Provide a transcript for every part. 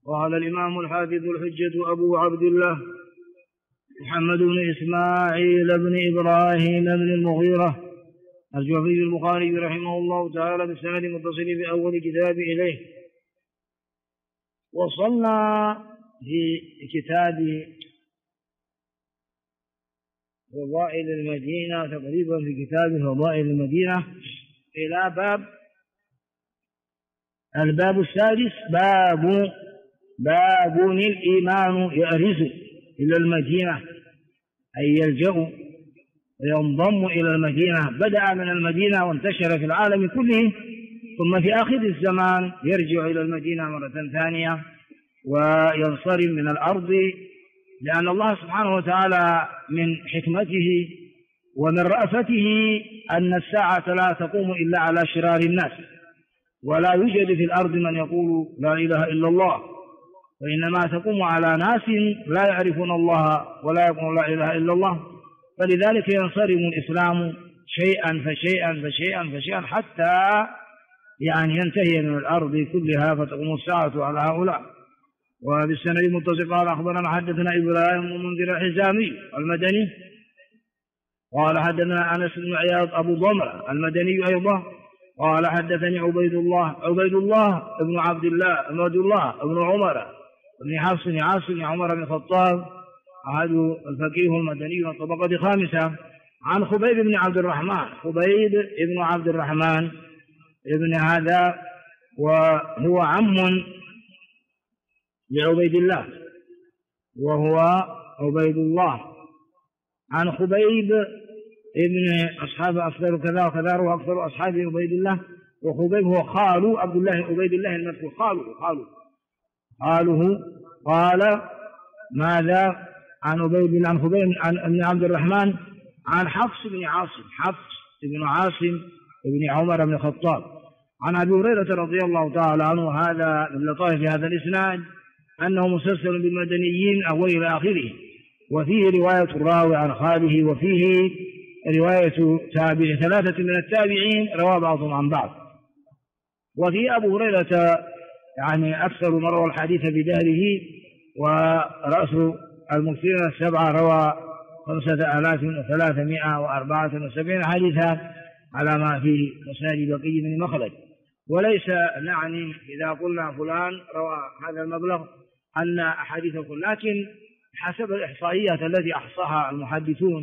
قال الإمام الحافظ الحجة أبو عبد الله محمد بن إسماعيل بن إبراهيم بن المغيرة الجعفي البخاري رحمه الله تعالى بالسند المتصل بأول كتاب إليه. وصلنا في كتاب فضائل المدينة تقريبا في كتاب فضائل المدينة إلى الباب السادس، باب الإيمان يأرز إلى المدينة، أي يلجأ وينضم إلى المدينة. بدأ من المدينة وانتشر في العالم كله، ثم في آخر الزمان يرجع إلى المدينة مرة ثانية وينصرم من الأرض، لأن الله سبحانه وتعالى من حكمته ومن رأفته أن الساعة لا تقوم إلا على شرار الناس، ولا يوجد في الأرض من يقول لا إله إلا الله، وإنما تقوم على ناس لا يعرفون الله ولا يقولون لا إله إلا الله. فلذلك ينصرم الإسلام شيئا فشيئا فشيئا فشيئا حتى ينتهي من الأرض كلها فتقوم الساعة على هؤلاء. وبالسند المتصل قال أخبرنا حدثنا إبراهيم بن منذر الحزامي المدني قال حدثنا أنس بن عياض أبو ضمرة المدني أيضا قال حدثني عبيد الله بن عبد الله بن عمر بن حفص بن عاصم بن عمر بن الخطاب أحد الفقيه المدني من الطبقة الخامسة، عن خبيب بن عبد الرحمن ابن هذا، وهو عم لعبيد الله وهو عبيد الله، عن خبيب ابن أصحاب أفضل كذا وكذا وأكثر أصحاب عبيد الله. وخبيب هو خال عبد الله عبيد الله المذكور، خاله. قال ماذا؟ عن عبيد الله عن خبيب بن عبد الرحمن عن حفص بن عاصم بن عمر بن الخطاب عن أبي هريرة رضي الله تعالى عنه. هذا من لطائف هذا الإسناد أنه مسلسل بالمدنيين أو إلى آخره، وفيه رواية الراوي عن خاله، وفيه رواية ثلاثة من التابعين روى بعضهم عن بعض. وفي أبو هريرة أكثر من روى الحديث بدهره، ورأس المكثرين 7 روى 5374 حديثا على ما في مسند بقي بن مخلد. وليس نعني إذا قلنا فلان روى هذا المبلغ أن أحاديثه، لكن حسب الإحصائيات التي أحصاها المحدثون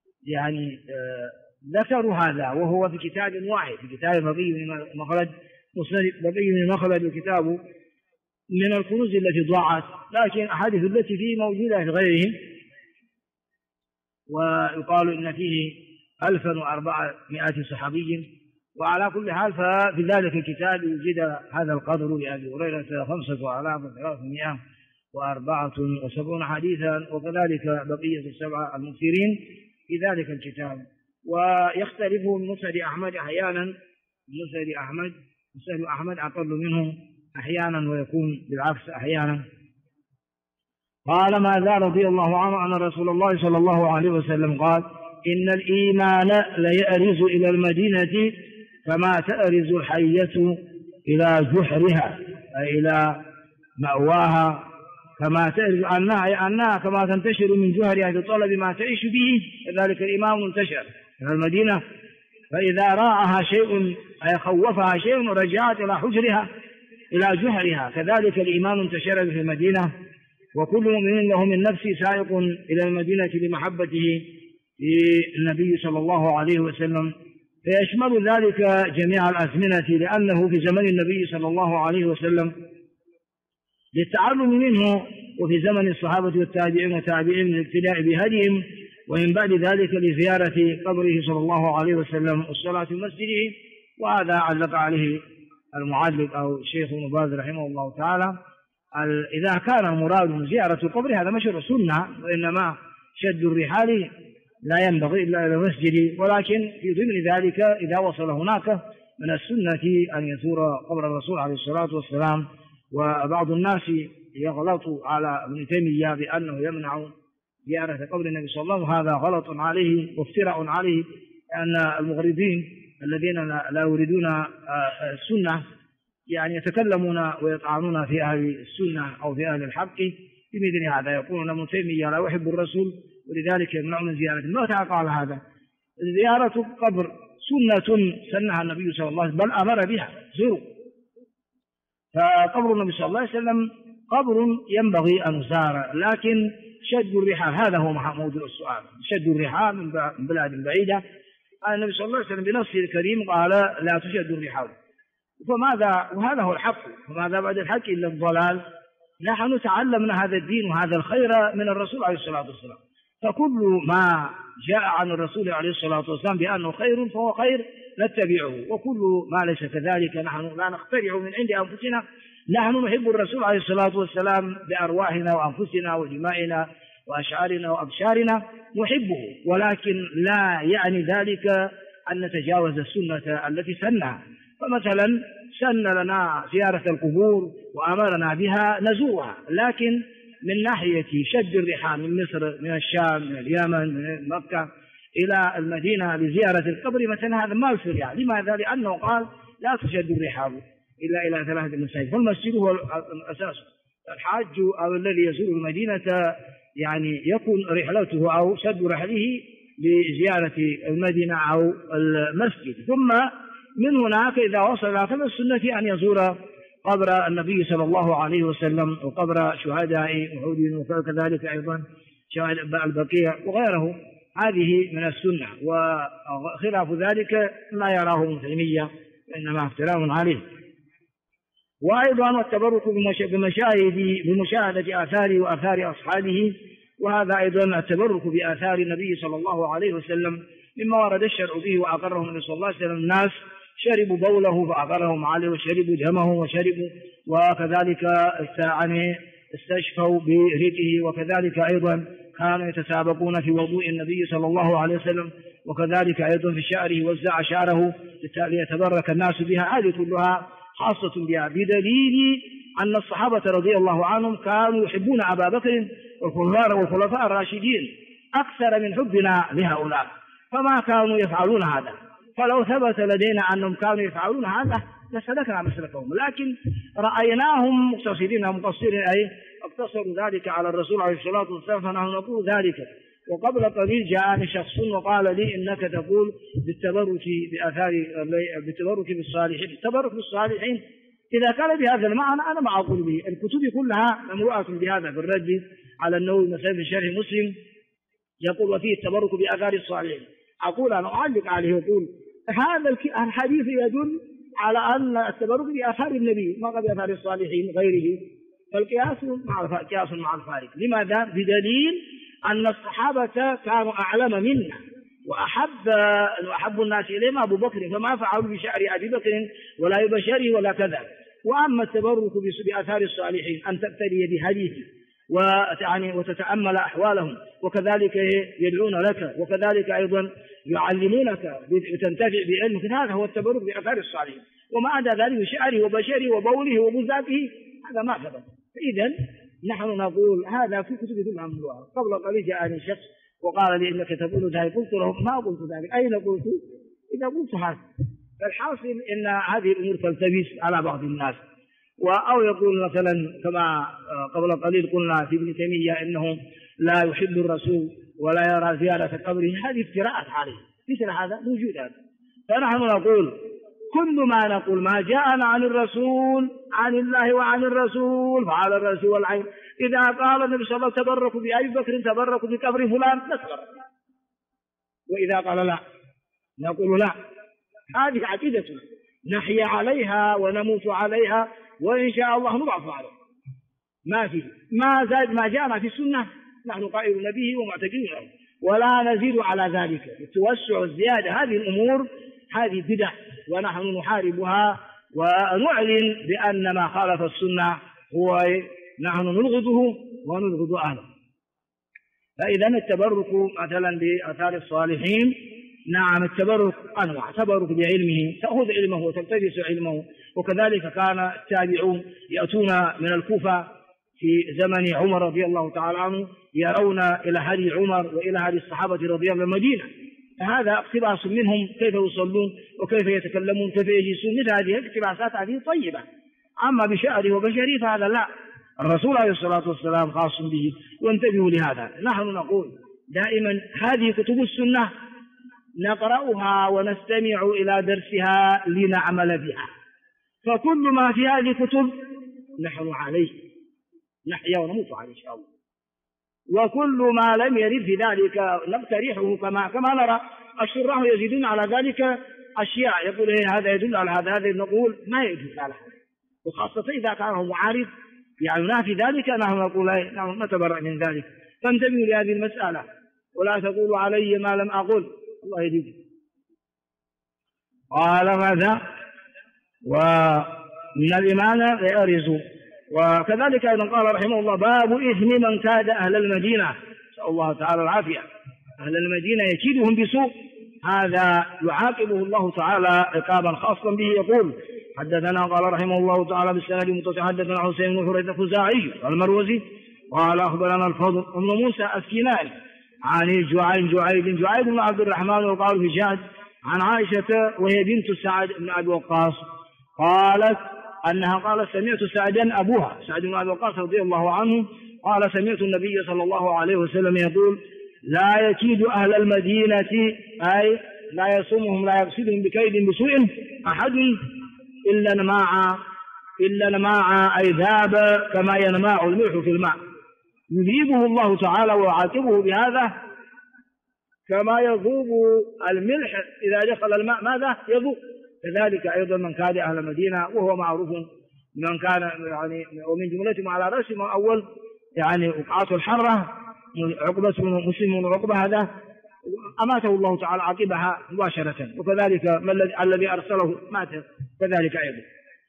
ذكروا هذا، وهو في كتاب واحد، في كتاب بقي بن مخلد، مسند بقي بن مخلد، وكتابه من الكنوز التي ضاعت، لكن أحاديث التي فيه موجودة في غيرهم. ويقال إن فيه 1400 صحابي. وعلى كل حال ففي ذلك الكتاب يوجد هذا القدر لأبي هريرة 5374 حديثا، وكذلك بقية 7 المكثرين في ذلك الكتاب. ويختلف من مسند أحمد أحيانا، مسند أحمد أقل منه أحيانا ويكون بالعكس أحيانا. قال ماذا؟ رضي الله عنه أن رسول الله صلى الله عليه وسلم قال إن الإيمان ليأرز إلى المدينة كما تأرز الحية إلى جحرها، أي إلى مأواها، كما تأرز أنها كما تنتشر من جحرها لطلب ما تعيش به، كذلك الإيمان منتشر إلى المدينة، فإذا راعها شيء أي خوفها شيء رجعت إلى حجرها إلى جحرها، كذلك الإيمان انتشر في المدينة. وكل مؤمن له من نفسه سائق إلى المدينة لمحبته للنبي صلى الله عليه وسلم، فيشمل ذلك جميع الأزمنة، لأنه في زمن النبي صلى الله عليه وسلم للتعلم منه، وفي زمن الصحابة والتابعين وتابعين للابتداء بهديهم، ومن بعد ذلك لزيارة قبره صلى الله عليه وسلم والصلاة في مسجده. وهذا علق عليه المعلق أو الشيخ ابن باز رحمه الله تعالى. إذا كان المراد زيارة القبر هذا مشروع سنة، وإنما شد الرحال لا ينبغي إلا إلى المسجد، ولكن في ضمن ذلك إذا وصل هناك من السنة أن يزور قبر الرسول عليه الصلاة والسلام. وبعض الناس يغلط على ابن تيمية بأنه يمنع زيارة قبر النبي صلى الله عليه وسلم، هذا غلط عليه وافتراء عليه، لأن المغرضين الذين لا يريدون السنة يعني يتكلمون ويطعنون في أهل السنة أو في أهل الحق بمثل هذا، يقولون ابن تيمية لا يحب الرسول ولذلك يمنع من زيارته. متى قال هذا؟ زيارة قبر سنة سنها النبي صلى الله عليه وسلم، بل أمر بها زوروا. فقبر النبي صلى الله عليه وسلم قبر ينبغي أن يزار، لكن شد الرحال هذا هو موضوع السؤال. شد الرحال من بلاد بعيدة، النبي صلى الله عليه وسلم بنصه الكريم قال لا تشد الرحال. فماذا؟ وهذا هو الحق، فماذا بعد الحق إلا الضلال؟ نحن تعلمنا هذا الدين وهذا الخير من الرسول عليه الصلاة والسلام، فكل ما جاء عن الرسول عليه الصلاة والسلام بأنه خير فهو خير نتبعه، وكل ما ليس كذلك نحن لا نخترع من عند أنفسنا. نحن نحب الرسول عليه الصلاة والسلام بأرواحنا وأنفسنا ودمائنا وأشعارنا وأبشارنا نحبه، ولكن لا يعني ذلك أن نتجاوز السنة التي سنها. فمثلا سن لنا زيارة القبور وأمرنا بها نزورها، لكن من ناحية شد الرحال من مصر من الشام من اليمن من مكة إلى المدينة لزيارة القبر مثلا هذا ما يشرع. لماذا؟ لأنه قال لا تشد الرحال إلا إلى 3 مساجد، فالمسجد هو الأساس. الحاج أو الذي يزور المدينة يعني يكون رحلته أو شد رحله لزيارة المدينة أو المسجد، ثم من هناك إذا وصل فمن السنة أن يزور قبر النبي صلى الله عليه وسلم وقبر شهداء أحد وكذلك أيضا شهداء البقيع وغيره. هذه من السنة، وخلاف ذلك لا يراه ابن تيمية إنما افتراء عليه. وأيضا التبرك بمشاهدة آثاره وآثار أصحابه، وهذا أيضا التبرك بآثار النبي صلى الله عليه وسلم مما ورد الشرع به وأقره النبي صلى الله عليه وسلم. الناس شربوا بوله فأقرهم عليه وشربوا دمه وشربوا، وكذلك استشفوا بريقه، وكذلك أيضا كانوا يتسابقون في وضوء النبي صلى الله عليه وسلم، وكذلك أيضا في شعره وزع شعره ليتبرك الناس بها. هذه كلها خاصة بها، بدليل أن الصحابة رضي الله عنهم كانوا يحبون أبا بكر والخلفاء الراشدين أكثر من حبنا لهؤلاء، فما كانوا يفعلون هذا. فلو ثبت لدينا أنهم كانوا يفعلون هذا لسلكنا مسلكهم، لكن رأيناهم مقتصرين مقصرين، أي اقتصروا ذلك على الرسول عليه الصلاة والسلام، فنحن نقول ذلك. وقبل قليل جاءني شخص وقال لي إنك تقول بالتبرك بالصالحين. التبرك بالصالحين إذا كان بهذا المعنى أنا ما أقول به. الكتب كلها مملوءة بهذا، بالرد على النووي مثلا في شرح مسلم يقول وفيه التبرك بآثار الصالحين. أقول أنا أعلق عليه وأقول هذا الحديث يدل على أن التبرك بآثار النبي ما بآثار الصالحين غيره، فالقياس مع الفارق. لماذا؟ بدليل أن الصحابة كانوا أعلم منا وأحب الناس إليهم أبو بكر، فما فعلوا بشعر أبي بكر ولا ببشره ولا كذا. وأما التبرك بآثار الصالحين أن تقتدي بحديثه وتتأمل أحوالهم، وكذلك يدعون لك، وكذلك أيضا يعلمونك وتنتفع بعلمك، هذا هو التبرك بآثار الصالحين. وما عدا ذلك بشعره وبشره وبوله وبزاته هذا ما ثبت. فإذا نحن نقول هذا في كتب كلها مملوءة. قبل قليل جاءني شخص وقال لي إنك تقول ذلك، قلت له ما قلت ذلك. أين قلت؟ إذا قلت هذا. فالحاصل إن هذه الأمور تلتبس على بعض الناس، أو يقول مثلا كما قبل قليل قلنا في ابن تيمية إنه لا يحب الرسول ولا يرى زيارة قبره، هذه افتراءات عليه. مثل هذا موجود هذا. فنحن نقول كل ما نقول ما جاءنا عن الرسول عن الله وعن الرسول فعلى الرسول والعين. إذا قال النبي صلى الله عليه وسلم تبركوا بأبي بكر تبركوا بقبر فلان نتبرك، وإذا قال لا نقول لا، هذه عقيدتنا نحيا عليها ونموت عليها، وإن شاء الله نبعث عليها. ما فيه ما زاد ما جاءنا في السنة نحن قائلون به ومعتقدون له، ولا نزيد على ذلك. التوسع الزيادة هذه الأمور هذه بدع، ونحن نحاربها ونعلن بأن ما خالف السنة هو نحن نلغضه ونلغض أهله. فإذا التبرك مثلا بآثار الصالحين، نعم التبرك أنواع: تبرك بعلمه، تأخذ علمه وتلتبس علمه. وكذلك كان التابعون يأتون من الكوفة في زمن عمر رضي الله تعالى عنه يرون إلى هدي عمر وإلى هدي الصحابة رضي الله عنهم المدينة، هذا اقتباس منهم كيف يصلون وكيف يتكلمون كيف يجلسون، مثل هذه الاقتباسات هذه طيبة. أما بشعره وبشره فهذا لا، الرسول عليه الصلاة والسلام خاص به، وانتبهوا لهذا. نحن نقول دائما هذه كتب السنة نقرأها ونستمع إلى درسها لنعمل بها، فكل ما في هذه الكتب نحن عليه، نحيا ونموت عليه إن شاء الله، وكل ما لم يرد في ذلك نقترحه كما نرى الشراح يزيدون على ذلك أشياء، يقول هذا يدل على هذا نقول ما يدل على هذا، وخاصة إذا كان هو معارض يعني ينافي ذلك نحن نقول نحن نتبرأ من ذلك. فانتبهوا لهذه المسألة ولا تقولوا علي ما لم أقل، الله يهديكم. قال ماذا؟ ومن الإيمان يأرز. وكذلك أيضا قال رحمه الله باب إثم من كاد أهل المدينة، نسأل الله تعالى العافية، أهل المدينة يكيدهم بسوء، هذا يعاقبه الله تعالى عقابا خاصا به. يقول حدثنا قال رحمه الله تعالى بالسند المتصل حدثنا حسين بن حريث الخزاعي المروزي قال أخبرنا الفضل بن موسى السكيناني عن جعيد بن عبد الرحمن وقال في جاد عن عائشة وهي بنت سعد بن أبي وقاص قالت أنها قالت سمعت سعدا أبوها سعد بن أبي وقاص رضي الله عنه قال سمعت النبي صلى الله عليه وسلم يقول لا يكيد أهل المدينة أي لا يصومهم لا يقصدهم بكيد بسوء أحد إلا نماع أي ذاب كما ينماع الملح في الماء، يذيبه الله تعالى ويعاقبه بهذا كما يذوب الملح إذا دخل الماء ماذا يذوب، كذلك أيضا من كاد أهل المدينة وهو معروف من كان يعني ومن جملتهم على رأسهم أول يعني وقعته الحرة عقبة مسلم من عقبة هذا أماته الله تعالى عاقبها مباشرة، وكذلك الذي أرسله مات كذلك أيضا.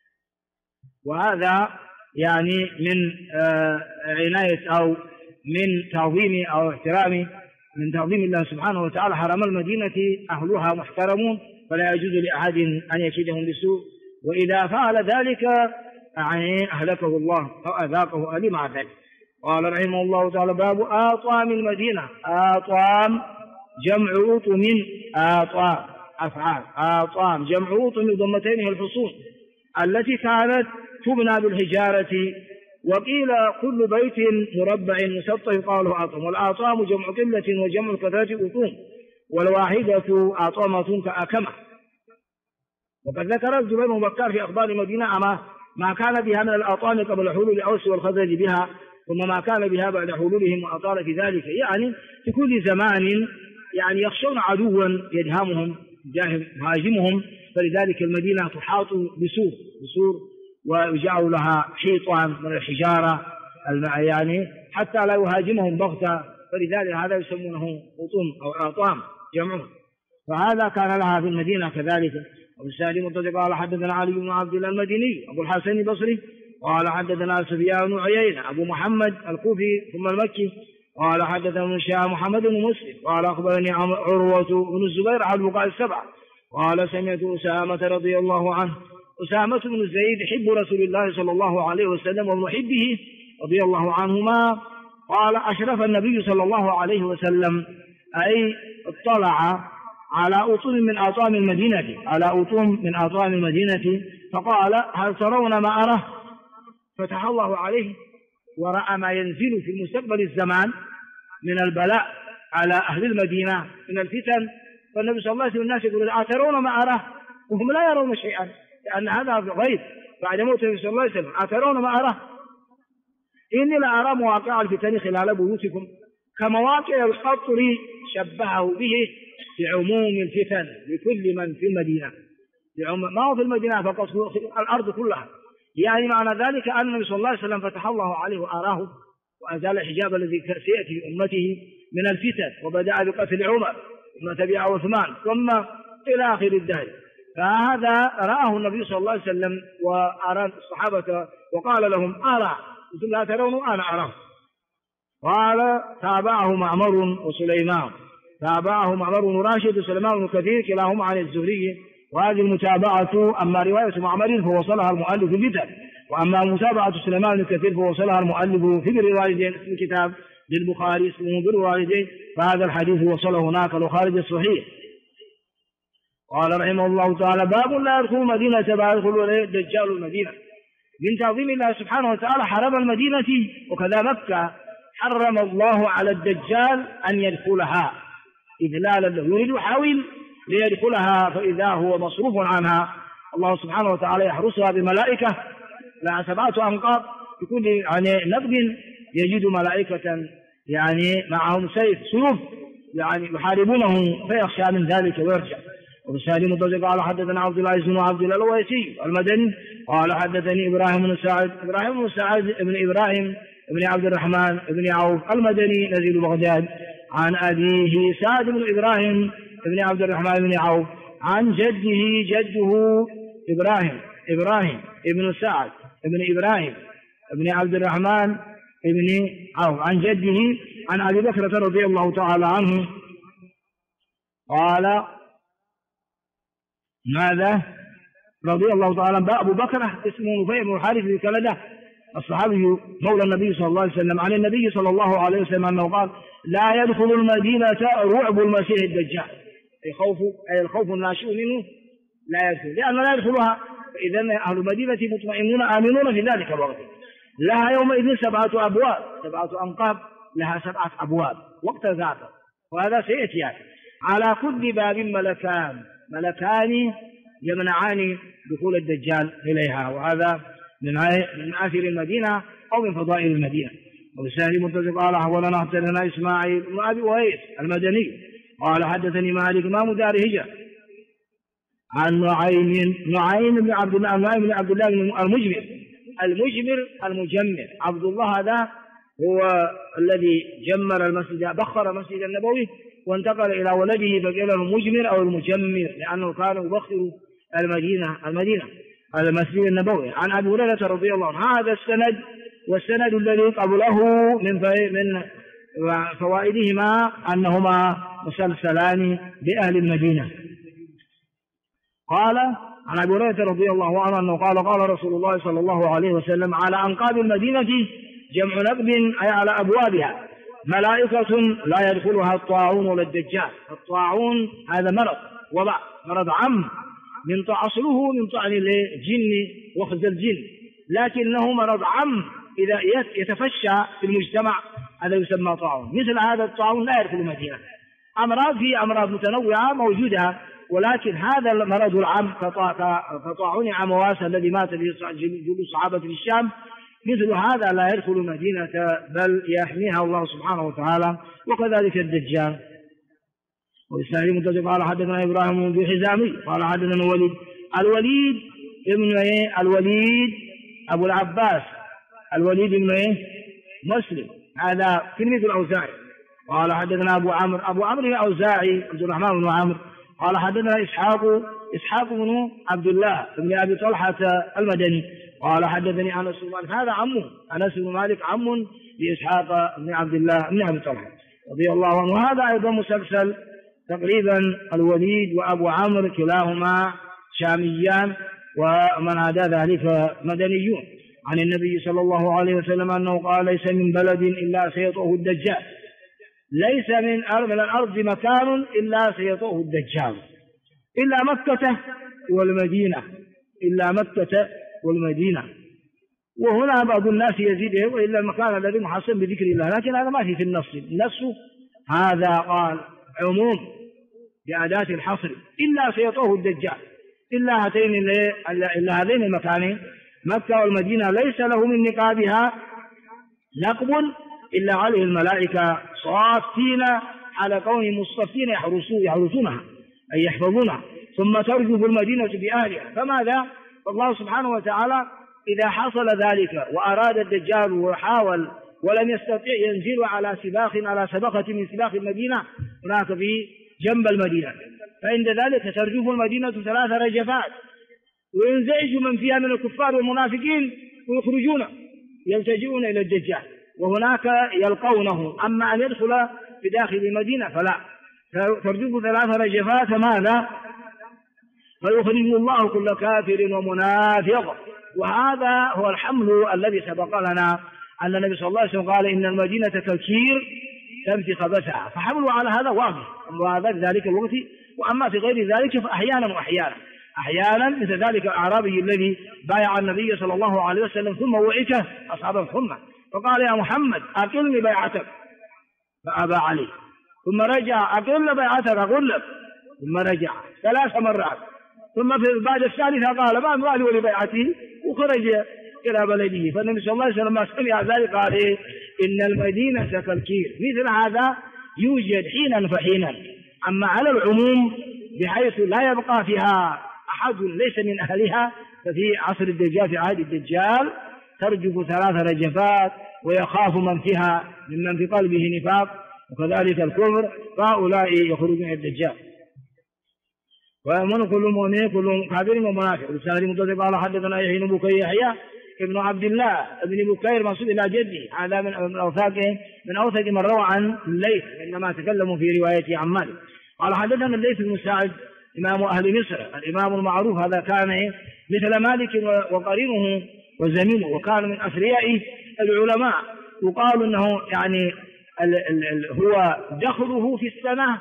وهذا يعني من عناية أو من تعظيم أو احترام من تعظيم الله سبحانه وتعالى حرم المدينة أهلها محترمون، فلا يجوز لأحد أن يكيدهم بسوء، وإذا فعل ذلك يعني أهلكه الله أو أذاقه أليم عذاب. قال رحمه الله تعالى باب آطام المدينة. آطام جمع أطم، آطام أفعال، آطام جمع أطم بضمتين الحصون التي كانت تبنى بالحجارة، وقيل كل بيت مربع مسطح يقال له آطام، والآطام جمع قلة وجمع كثرة أطوم، والواحدة آطامة كأكمة. وقد ذكر الزبير بن بكار في أخبار المدينة ما كان بها من الآطام قبل حلول الأوس والخزرج بها، ثم ما كان بها بعد حلولهم وأطال في ذلك، يعني في كل زمان يعني يخشون عدوا يدهمهم هاجمهم، فلذلك المدينة تحاط بسور ويجعل لها حيطان من الحجارة يعني حتى لا يهاجمهم بغتة، فلذلك هذا يسمونه أطم أو آطام جمعه. فهذا كان لها في المدينة كذلك. أبو السالم المرتضى قال حدثنا علي بن عبد الله المديني أبو الحسن البصري قال حدثنا سفيان بن عيينة أبو محمد الكوفي ثم المكي قال حدثنا من شاه محمد بن مسلم قال أخبرني عروة بن الزبير عن البقاع السبعة قال سمعت أسامة رضي الله عنه، أسامة بن زيد حب رسول الله صلى الله عليه وسلم ومحبه رضي الله عنهما قال أشرف النبي صلى الله عليه وسلم أي اطلع على أطم من أطام المدينة فقال هل ترون ما أراه؟ فتح الله عليه ورأى ما ينزل في مستقبل الزمان من البلاء على أهل المدينة من الفتن، فالنبي صلى الله عليه وسلم الناس يقولون أترون ما أراه؟ وهم لا يرون شيئا لأن هذا غيب بعد موت النبي صلى الله عليه وسلم. أترون ما أراه؟ إني لا أرى مواقع الفتن خلال بيوتكم كمواقع القطر شبهه به في عموم الفتن لكل من في المدينة، ما هو في المدينة فقط في الأرض كلها، يعني معنى ذلك أن النبي صلى الله عليه وسلم فتح الله عليه وأراه وأزال الحجاب الذي سيأتي في أمته من الفتن، وبدأ بقتل عمر ثم تبعه عثمان ثم إلى آخر الدهر. فهذا رآه النبي صلى الله عليه وسلم وأرى الصحابة وقال لهم أرى، أنتم لا ترون أنا أراه. قال تابعه معمر وسليمان، تابعه معمر بن راشد وسليمان بن كثير كلاهما عن الزهري، وهذه المتابعة أما رواية معمر فوصلها المؤلف في الفتن، وأما متابعة سليمان بن كثير فوصلها المؤلف في بر الوالدين في الكتاب للبخاري اسمه بر الوالدين، فهذا الحديث وصله هناك الخارج الصحيح قال رحمه الله تعالى: باب لا يدخل المدينة بعد يدخل الدجال المدينة. من تعظيم الله سبحانه وتعالى حرم المدينة، وكذا مكة حرم الله على الدجال أن يدخلها إذلالا له، يريد يحاول ليدخلها فإذا هو مصروف عنها. الله سبحانه وتعالى يحرسها بملائكة لها 7 أنقاض، بكل يعني نقب يجد ملائكة يعني معهم سيوف يعني يحاربونه، فيخشى من ذلك ويرجع. وبسالم الضجر قال: حدثنا عبد العزيز بن عبد الله الويسي المدني قال: حدثني إبراهيم بن سعد بن إبراهيم بن عبد الرحمن بن عوف المدني نزيل بغداد، عن أبيه سعد بن إبراهيم بن عبد الرحمن بن عوف، عن جده إبراهيم بن سعد بن إبراهيم بن عبد الرحمن بن عوف، عن جده عن أبي بكر رضي الله تعالى عنه قال: ماذا؟ رضي الله تعالى عنه. أبو بكر اسمه نفيع بن الحارث بن كلدة الصحابي مولى النبي صلى الله عليه وسلم، عن النبي صلى الله عليه وسلم أنه قال: لا يدخل المدينة رعب المسيح الدجال، أي الخوف الناشئ منه لا يدخل، لأن لا يدخلها، فإذا أهل المدينة مطمئنون آمنون في ذلك الوقت. لها يومئذ 7 أبواب، 7 أنقاب، لها 7 أبواب وقت ذاته، وهذا سيأتي على كل باب ملكان يمنعان دخول الدجال إليها، وهذا من مآثر المدينة أو من فضائل المدينة. وبسهل متصل قال: أحولنا حدثنا إسماعيل بن أبي وهيس المدني قال: حدثني مالك إمام دار هجرة عن نعيم بن عبد الله المجمر. عبد الله هذا هو الذي جمر المسجد، بخر المسجد النبوي وانتقل إلى ولده فقال له المجمر أو المجمر، لأنه كان يبخر المسجد النبوي. عن أبي هريرة رضي الله عنه. هذا السند والسند الذي قبله من فوائدهما أنهما مسلسلان بأهل المدينة. قال عن أبي هريرة رضي الله عنه أنه قال رسول الله صلى الله عليه وسلم: على أنقاب المدينة جمع نقب، أي على أبوابها، ملائكة لا يدخلها الطاعون ولا الدجال. الطاعون هذا مرض عام أصله من طعن الجن وخز الجن، لكنه مرض عام إذا يتفشى في المجتمع هذا يسمى طاعون. مثل هذا الطاعون لا يدخل المدينة. أمراض متنوعة موجودة، ولكن هذا المرض العام كطاعون عمواس الذي مات به جل الصحابة في الشام، مثل هذا لا يدخل المدينة بل يحميها الله سبحانه وتعالى، وكذلك الدجال. والإسناد متصل قال: حدثنا إبراهيم بن حزامي قال: حدثنا الوليد أبو العباس الوليد بن مسلم، هذا تلميذ الأوزاعي. قال: حدثنا أبو عمرو الأوزاعي عبد الرحمن بن عمرو قال: حدثنا إسحاق بن عبد الله بن أبي طلحة المدني قال: حدثني أنس بن مالك، هذا عمه أنس بن مالك عم لإسحاق بن عبد الله بن أبي طلحة رضي الله عنه. هذا أيضا مسلسل تقريبا، الوليد وأبو عمرو كلاهما شاميان، ومن عدا ذلك مدنيون. عن النبي صلى الله عليه وسلم أنه قال: ليس من بلد إلا سيطؤه الدجال، ليس من الأرض مكان إلا سيطؤه الدجال إلا مكة والمدينة. وهنا بعض الناس يزيده: وإلا المكان الذي محصن بذكر الله، لكن هذا ما في النص هذا قال عموم بأداة الحصر، إلا سيطؤه الدجال، إلا هذين المكانين مكة والمدينة ليس له من نقابها نقب إلا عليه الملائكة صافين على كون مصطفين يحرسونها أي يحفظونها، ثم ترجف المدينة بأهلها. فماذا؟ الله سبحانه وتعالى إذا حصل ذلك وأراد الدجال وحاول ولم يستطيع ينزل على سباقة من سباق المدينة هناك في جنب المدينة، فعند ذلك ترجف المدينة 3 رجفات، وينزعج من فيها من الكفار والمنافقين ويخرجون يلتجئون إلى الدجال، وهناك يلقونه. أما أن يدخل في داخل المدينة فلا، ترجف 3 رجفات. ماذا؟ فيخرج الله كل كافر ومنافق. وهذا هو الحمل الذي سبق لنا أن النبي صلى الله عليه وسلم قال: إن المدينة كالكير تمسي خبثها، فحملوا على هذا واضح. وهذا في ذلك الوقت وأما في غير ذلك فأحيانا وأحيانا. أحيانا مثل ذلك الأعرابي الذي بايع النبي صلى الله عليه وسلم ثم وعكه أصحاب الخمة فقال يا محمد أقلني بيعتك فأبى عليه، ثم رجع أقل بيعتك أقول لك، ثم رجع 3 مرات، ثم بعد الثالثة قال ما أمرأ لي بيعته وخرج إلى بلده. فالنبي صلى الله عليه وسلم ما سمع ذلك قال إن المدينة كالكير. مثل هذا يوجد حينا فحينا. أما على العموم بحيث لا يبقى فيها أحد ليس من أهلها، ففي عصر الدجال في عهد الدجال ترجف 3 رجفات ويخاف من فيها ممن في قلبه نفاق وكذلك الكفر، فهؤلاء يخرجون من الدجال. ويأمن كل مؤمن كل كافر ومنافق. السند المتصل قال حدثنا يحيى بن بكير يحيى ابن عبد الله ابن بكير منسوب إلى جده، هذا من أوثق من روى عن الليث، إنما تكلموا في روايته عن مالك. قال حدثنا الليث بن سعد إمام أهل مصر الإمام المعروف، هذا كان مثل مالك وقرينه وزميله، وكان من أثرياء العلماء. يقال أنه يعني هو دخله في السنة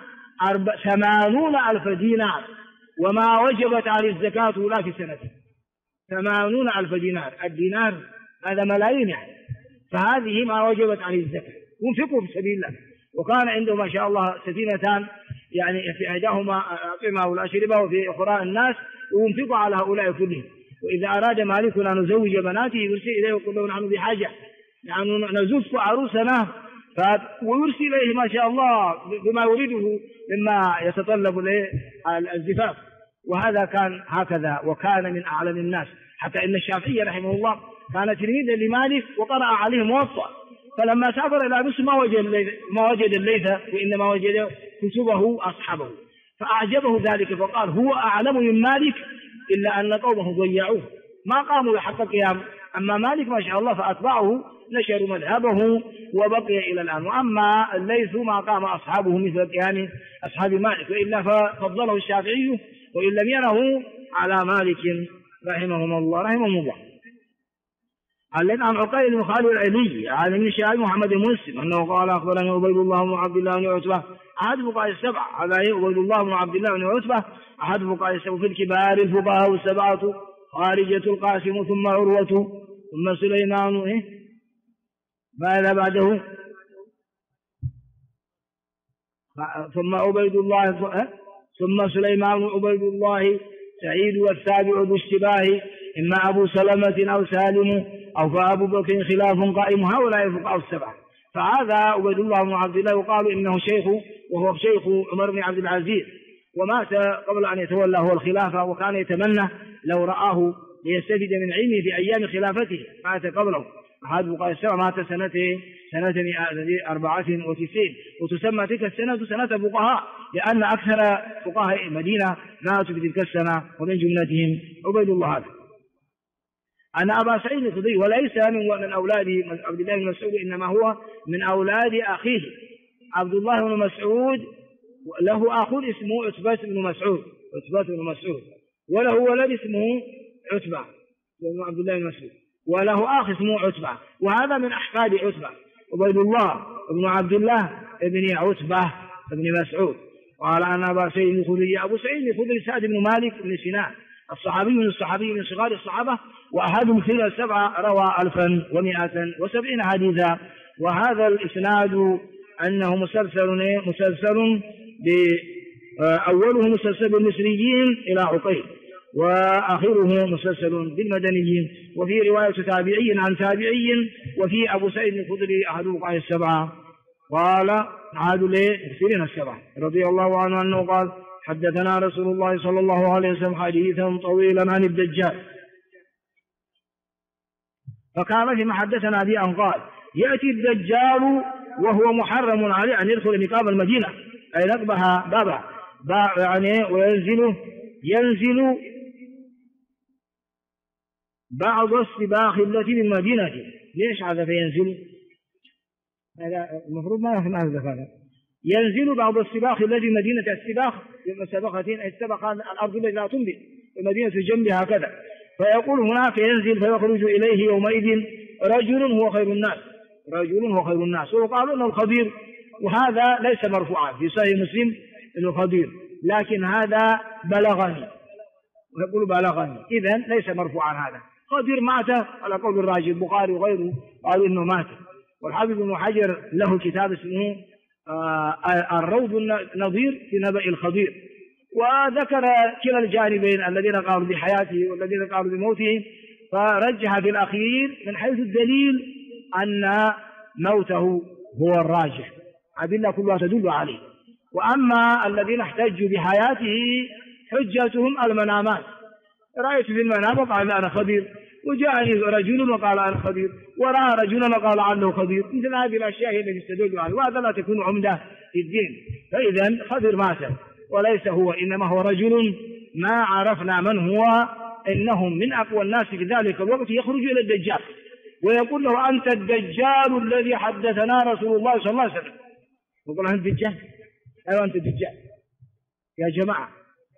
80,000 دينار، وما وجبت عليه الزكاة لا في سنته 80,000 دينار. الدينار هذا ملايين يعني، فهذه ما وجبت عليه الزكاة، ينفقوا في سبيل الله. وكان عنده ما شاء الله سفينتان، يعني في إحداهما أطعمة والأشربة وفي أخرى الناس، وينفق على هؤلاء كلهم. وإذا أراد مالك أن نزوج بناته يرسل إليه ويقول له نحن بحاجة، يعني نزف عروسنا، ويرسل إليه ما شاء الله بما يريده مما يتطلب الزفاف. وهذا كان هكذا، وكان من أعلم الناس، حتى إن الشافعي رحمه الله كان تلميذا لمالك وقرأ عليه موطأ، فلما سافر إلى مصر ما وجد الليث، وإنما وجد كتبه أصحابه، فأعجبه ذلك فقال هو أعلم من مالك إلا أن قومه ضيعوه ما قاموا بحق القيام. أما مالك ما شاء الله فأتبعه نشروا مذهبه وبقي إلى الآن. وأما الليث ما قام أصحابه مثل قيام أصحاب مالك، وإلا ففضله الشافعي وإن لم يره على مالك رحمهم الله. الذي عن عقيل بن خالد العلي عن ابن شهاب محمد بن مسلم أنه قال أخبرني عبيد الله بن عبد الله بن عتبة أحد فقهاء السبعة. هذا عبيد الله بن عبد الله بن عتبة أحد فقهاء السبعة، في الكبار الفقهاء السبعة، خارجة القاسم ثم عروة ثم سليمان ماذا بعده ثم عبيد الله ثم سليمان عبيد الله سعيد والسابع باشتباه إما أبو سلمة أو سالم أو فأبو بكر خلاف قائم. هؤلاء الفقهاء السبعة. فهذا عبيد الله بن عبد الله يقال إنه شيخ، وهو شيخ عمر بن عبد العزيز، ومات قبل أن يتولى هو الخلافة، وكان يتمنى لو رآه ليستفيد من علمه في أيام خلافته، مات قبله. أحد فقهاء السبعة مات سنة 194، وتسمى تلك السنة سنة فقهاء، لأن أكثر فقهاء المدينة ماتوا في تلك السنة، ومن جملتهم عبيد الله هذا. أنا أبا سعيد الخدري وليس من أولاد عبد الله بن مسعود، إنما هو من أولاد أخيه عبد الله بن مسعود، له أخ اسمه عتبة بن مسعود، وله ولد اسمه عتبة بن عبد الله بن مسعود، وله أخ اسمه عتبة، وهذا من أحفاد عتبة عبيد الله بن عبد الله بن عتبة بن مسعود. قال أنا أبا سعيد الخدري. أبو سعيد الخدري سعد بن مالك بن سنان الصحابي من صغار الصحابة، وأحد خير السبعة، روى 1170 حديثا. وهذا الإسناد أنه مسلسل أوله مسلسل بالمصريين إلى عقيل، وآخره مسلسل بالمدنيين، وفي رواية تابعي عن تابعي، وفي أبو سعيد الخدري أحد فقهاء السبعة. قال عادوا لكثيرين السبعة رضي الله عنه أنه قال حدثنا رسول الله صلى الله عليه وسلم حديثا طويلا عن الدجال، فكان فيما حدثنا به أن قال يأتي الدجال وهو محرم عليه أن يدخل نقاب المدينة، أي نقبها بابها يعني، وينزل بعض السباخ التي بالمدينة. ليش هذا فينزل؟ هذا المفروض ما يفهم هذا. ينزل بعض السباخ الذي مدينة السباخ بمسابقتين، السباخ الأرض التي لا تنبت، المدينة جنبها هكذا، فيقول هناك ينزل فيخرج إليه يومئذ رجل هو خير الناس، وقالوا أنه الخبير، وهذا ليس مرفوعا في صحيح مسلم أنه الخبير، لكن هذا بلغني، ويقول بلغني، إذن ليس مرفوعا. هذا خضر مات على قول الراجل، البخاري وغيره قالوا إنه مات. والحافظ ابن حجر له كتاب اسمه الروض النظير في نبأ الخضير، وذكر كلا الجانبين، الذين قالوا بحياته والذين قالوا بموته، فرجح في الأخير من حيث الدليل أن موته هو الراجح، أدلة كلها تدل عليه. وأما الذين احتجوا بحياته حجتهم المنامات، رأيت في المنام وقال أنا خبير، وجاءني رجل وقال أنا خبير، ورأى رجلا وقال عنه خبير، مثل هذه الأشياء هي التي تدل عليه، وهذا لا تكون عمدة في الدين. فإذا خبير مات وليس هو، إنما هو رجل ما عرفنا من هو، إنهم من أقوى الناس في ذلك الوقت، يخرج إلى الدجال ويقول له أنت الدجال الذي حدثنا رسول الله صلى الله عليه وسلم. يقول أنت الدجال؟ أيوة أنت الدجال. يا جماعة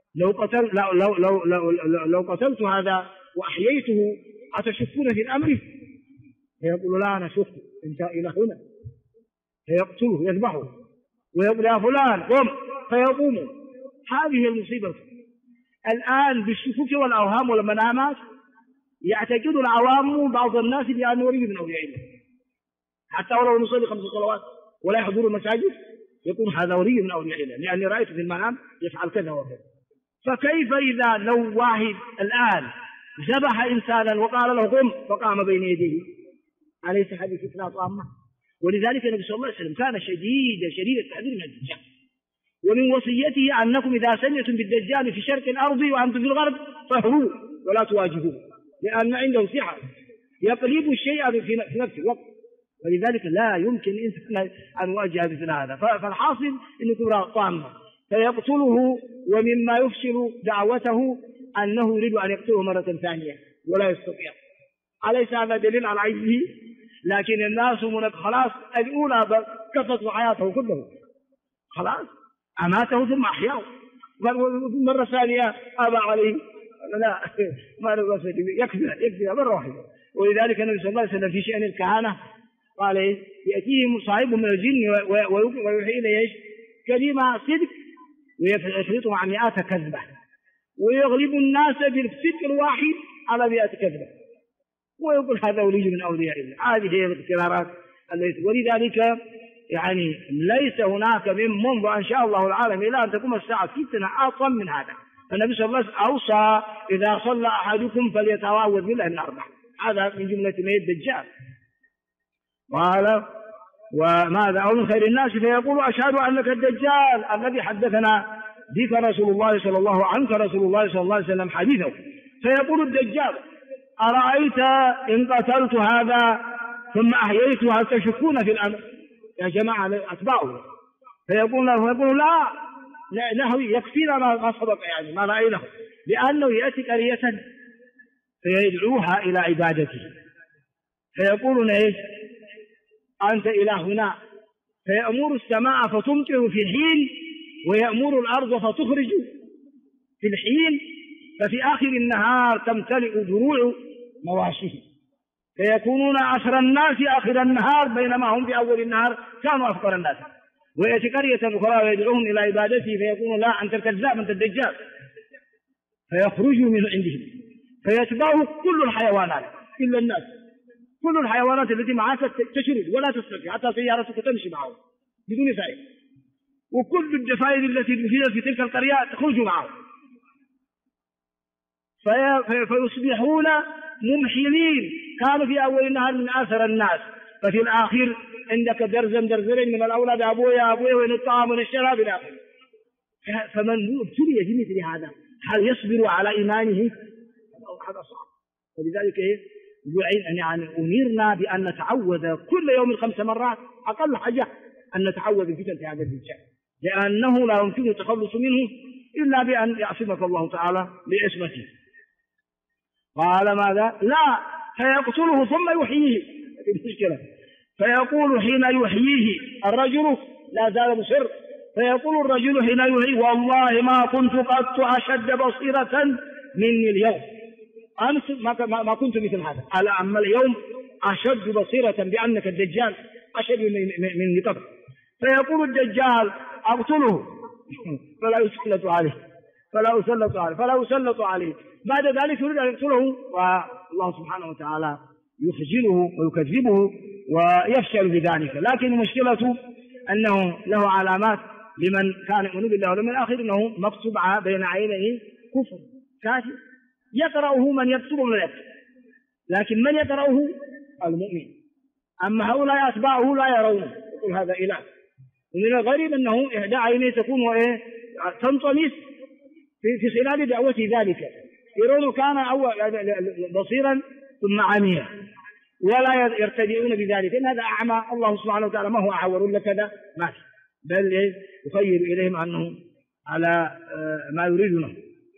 لو قتلت هذا وأحييته أتشكون في الأمر؟ فيقول لا أنا شك، انت إلى هنا، فيقتله يذبحه ويقول يا فلان قم، فيقوم. هذه المصيبة الآن بالشكوك والأوهام والمنامات. يعتقد العوام بعض الناس بأنه ولي من أولياء الله، حتى ولو نصلي 5 صلوات ولا يحضر المساجد يقول هذا ولي من أولياء الله، لأني رأيت في المنام يفعل كذا وكذا. فكيف إذا لو واحد الآن ذبح إنسانا وقال له قم فقام بين يديه؟ أليس هذه فتنة طامة؟ ولذلك النبي صلى الله عليه وسلم كان شديد التحذير من الدجال، ومن وصيته أنكم إذا سمعتم بالدجال في شرق الأرض وأنتم في الغرب فاهروا ولا تواجهوه، لأن عنده سحر يقلب الشيء في نفس الوقت، ولذلك لا يمكن أن نواجه مثل هذا. فالحاصل أنه كبرى طامة، فيقتله. ومما يفشل دعوته أنه يريد أن يقتله مرة ثانية ولا يستطيع. أليس هذا دليل على عجزه؟ لكن الناس من خلاص الأولى كفت حياته كله، خلاص أماته ثم أحياه، مرة ثانية أبى عليه، لا ما نقصد، يكفي مرة واحدة. ولذلك النبي صلى الله عليه وسلم في شأن الكهنة قال يأتيهم صاحب من الجن ويوحي إليه كلمة صدق ويفرطهم عن 100 كذبة، ويغلب الناس بالصدق الواحد على 100 كذبة، ويقول هذا ولي من أولياء الله. هذه هي الاختيارات التي، ولذلك يعني ليس هناك منذ أن شاء الله العالم إلى أن تقوم الساعة فتنة أعظم من هذا. النبي صلى الله عليه وسلم أوصى إذا صلى أحدكم فليتعوذ بالله من 4، هذا من جملة ما الدجال. قال وماذا أو من خير الناس فيقول أشهد أنك الدجال الذي حدثنا بك رسول الله صلى الله عليه وسلم حديثه. فيقول الدجال أرأيت إن قتلت هذا ثم أحييته هل تشكون في الأمر؟ يا جماعة أتباعه. فيقول لا يكفينا ما سبق، يعني ما رأيناه، لأنه يأتي قرية فيدعوها إلى عبادته، فيقولون إيش أنت إلهنا، فيأمر السماء فتمطر في الحين ويأمر الأرض فتخرج في الحين، ففي آخر النهار تمتلئ دروع مواشيه، فيكونون أشر الناس آخر النهار بينما هم في أول النهار كانوا أفقر الناس. ويأتي قرية أخرى ويدعوهم إلى عبادته فيقولون لا أنت الكذاب أنت الدجال، فيخرجوا من عندهم فيتبعه كل الحيوانات إلا الناس، كل الحيوانات التي معك تشرد ولا تستطيع، حتى سيارتك تمشي معه بدون سائق، وكل الجفائر التي تفيد في تلك القرية تخرج معه، فيصبحون ممحلين، كانوا في أول النهار من آثر الناس، ففي الآخر عندك درزين من الأولاد أبويا وين الطعام وين الشراب إلى آخره. فمن ابتلي بمثل هذا هل يصبر على إيمانه؟ هذا صعب. ولذلك يعني أمرنا بأن نتعوذ كل يوم 5 مرات أقل حاجة، أن نتعوذ بفتن في هذا الدجال، لأنه لا يمكن التخلص منه إلا بأن يعصمك الله تعالى بعصمته. قال ماذا؟ لا، فيقتله ثم يحييه. المشكلة فيقول حين يحييه الرجل لا زال مصر، فيقول الرجل حين يحييه والله ما كنت قد أشد بصيرة مني اليوم، أمس ما كنت مثل هذا، أما اليوم أشد بصيرة بأنك الدجال أشد من قبل. فيقول الدجال أقتله فلا يسلط عليه. بعد ذلك يريد أن يقتله، والله سبحانه وتعالى يخجله ويكذبه ويفشل بذلك. لكن المشكلة أنه له علامات لمن كان يؤمن بالله واليوم الآخر، أنه مكتوب بين عينيه كفر كافر يقرأه من يكتب ومن لا يكتب، لكن من يقرأه المؤمن. أما هؤلاء أتباعه لا يرونه، يقول هذا إله. ومن الغريب أنه إحدى عينيه تكون تنطمس في خلال دعوة ذلك، يرون كان بصيرا ثم عميا ولا يرتدعون بذلك، إن هذا أعمى. الله سبحانه وتعالى ما هو أعور ولا كذا، ما في، بل يخير إليهم أنه على ما يريدونه.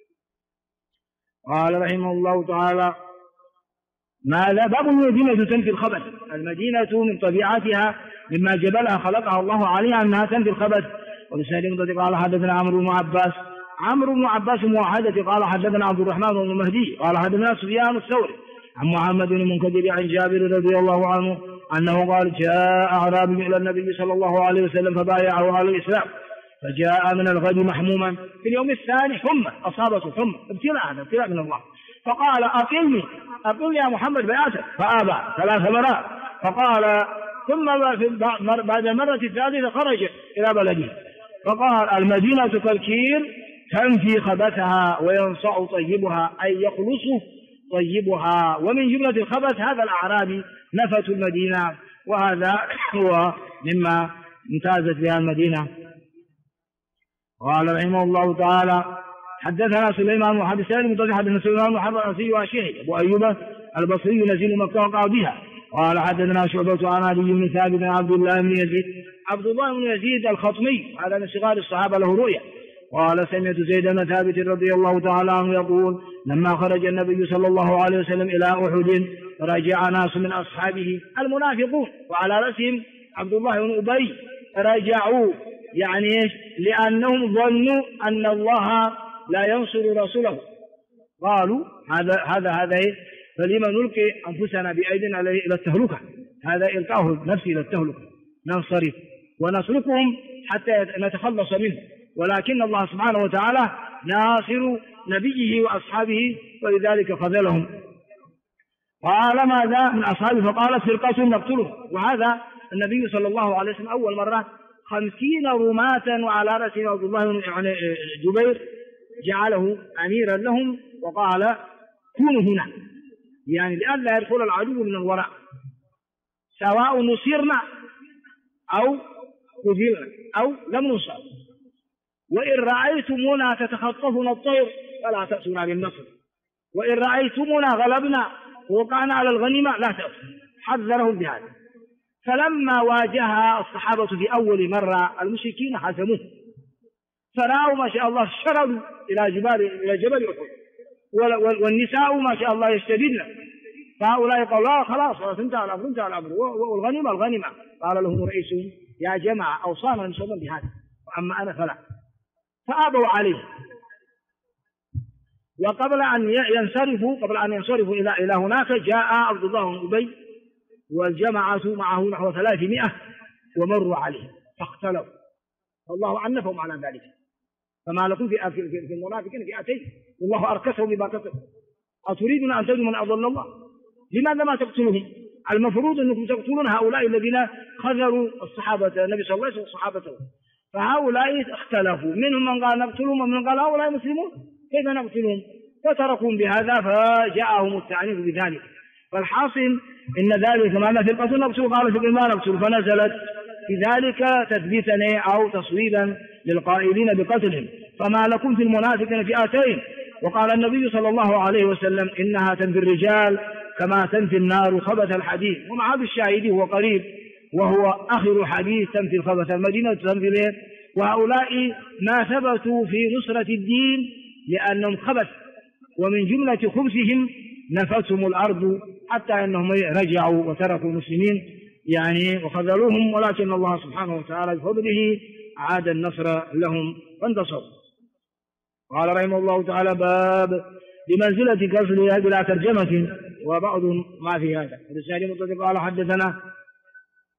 قال رحمه الله تعالى: باب المدينة تنفي الخبث. المدينة من طبيعتها مما جبلها خلقها الله عليها أنها تنفي الخبث. ولسان قال حدثنا عمرو بن عباس موحدة قال حدثنا عبد الرحمن بن المهدي قال حدثنا سفيان الثوري عن محمد بن المنكدر عن جابر رضي الله عنه أنه قال: جاء أعرابي إلى النبي صلى الله عليه وسلم فبايعه على الإسلام، فجاء من الغد محموما. في اليوم الثاني حمى أصابته، حمى ابتلاء من الله، فقال: أقلني يا محمد بيعتك، فآبى 3 مرات. فقال ثم بعد المرة الثالثة خرج إلى بلده فقال: المدينة كالكير تنفي خبثها وينصع طيبها، أي يخلص طيبها. ومن جملة الخبث هذا الأعرابي نفت المدينة، وهذا هو مما امتازت بها المدينة. قال رحمه الله تعالى: حدثنا سليمان بن سليمان حدثنا سليمان بن حرب الأنسي وشيخ أبو أيوب البصري نزيل مكة وقع بها. قال حدثنا شعبة عن علي بن ثابت بن عبد الله بن يزيد الخطمي، هذا من صغار الصحابة له رؤية. قال: سمعت زيد بن ثابت رضي الله تعالى عنه يقول: لما خرج النبي صلى الله عليه وسلم إلى أحد رجع ناس من أصحابه المنافقون وعلى رأسهم عبد الله بن أبي، رجعوا يعني لأنهم ظنوا أن الله لا ينصر رسوله. قالوا: هذا فلما نلقي أنفسنا بأيدينا إلى التهلكة، هذا إلقاه نفسي إلى التهلكة، ننصرف ونسلكهم حتى نتخلص منه، ولكن الله سبحانه وتعالى ناصر نبيه وأصحابه ولذلك خذلهم. قال: ماذا من أصحابه؟ فقالت: فرقة نقتله. وهذا النبي صلى الله عليه وسلم أول مرة 50 رماة وعلى رأسهم عبد الله بن جبير جعله أميرا لهم، وقال: كونوا هنا، يعني لئلا يدخل العدو من الوراء، سواء نصرنا أو خذلنا أو لم نصر، وإن رأيتمونا تتخطفنا الطير فلا تأتونا بالنصر، وإن رأيتمونا غلبنا ووقعنا على الغنيمة لا تأتوا. حذرهم بهذا. فلما واجه الصحابة في أول مرة المشركين حزموه، فرأوا ما شاء الله شردوا إلى جبل أحد، والنساء ما شاء الله يشتددن، فهؤلاء قالوا: لا خلاص انتهى الأمر والغنيمة. قال لهم رئيسهم: يا جماعة أوصانا نشهد بهذا، وأما أنا فلا. فأبوا عليه. وقبل أن ينصرفوا إلى هناك جاء عبد الله بن أبي والجماعة معه نحو 300 ومروا عليه فاختلوا، فالله عنفهم على ذلك. فما لكم في المنافقين فئتين والله أركسهم بما كسبوا، أتريدون أن تجدوا من أضل الله؟ لماذا ما تقتلهم؟ المفروض أنكم تقتلون هؤلاء الذين خذلوا الصحابة النبي صلى الله عليه وسلم وصحابته. فهؤلاء اختلفوا، منهم من قال نقتلهم ومن قال هؤلاء مسلمون كيف نقتلهم، فتركوا بهذا فجاءهم التعنيف بذلك. فالحاصل إن ذلك معنى في القتل نقتل، قال في ما نقتل، فنزلت في ذلك تثبيتا أو تصويبا للقائلين بقتلهم. فما لكم في المنافقين فئتين. وقال النبي صلى الله عليه وسلم: إنها تنفي الرجال كما تنفي النار خبث الحديث. ومع هذا الشاهد هو قريب، وهو آخر حديث تنفي الخبث، المدينة تنفي له. وهؤلاء ما ثبتوا في نصرة الدين لأنهم خبث، ومن جملة خبثهم نفتهم الأرض حتى أنهم رجعوا وتركوا المسلمين يعني وخذلوهم، ولكن الله سبحانه وتعالى بفضله عاد النصر لهم وانتصروا. قال رحمه الله تعالى: باب بمنزلة كسرها بلا ترجمة وبعض ما في هذا. الرسالة متصل. قال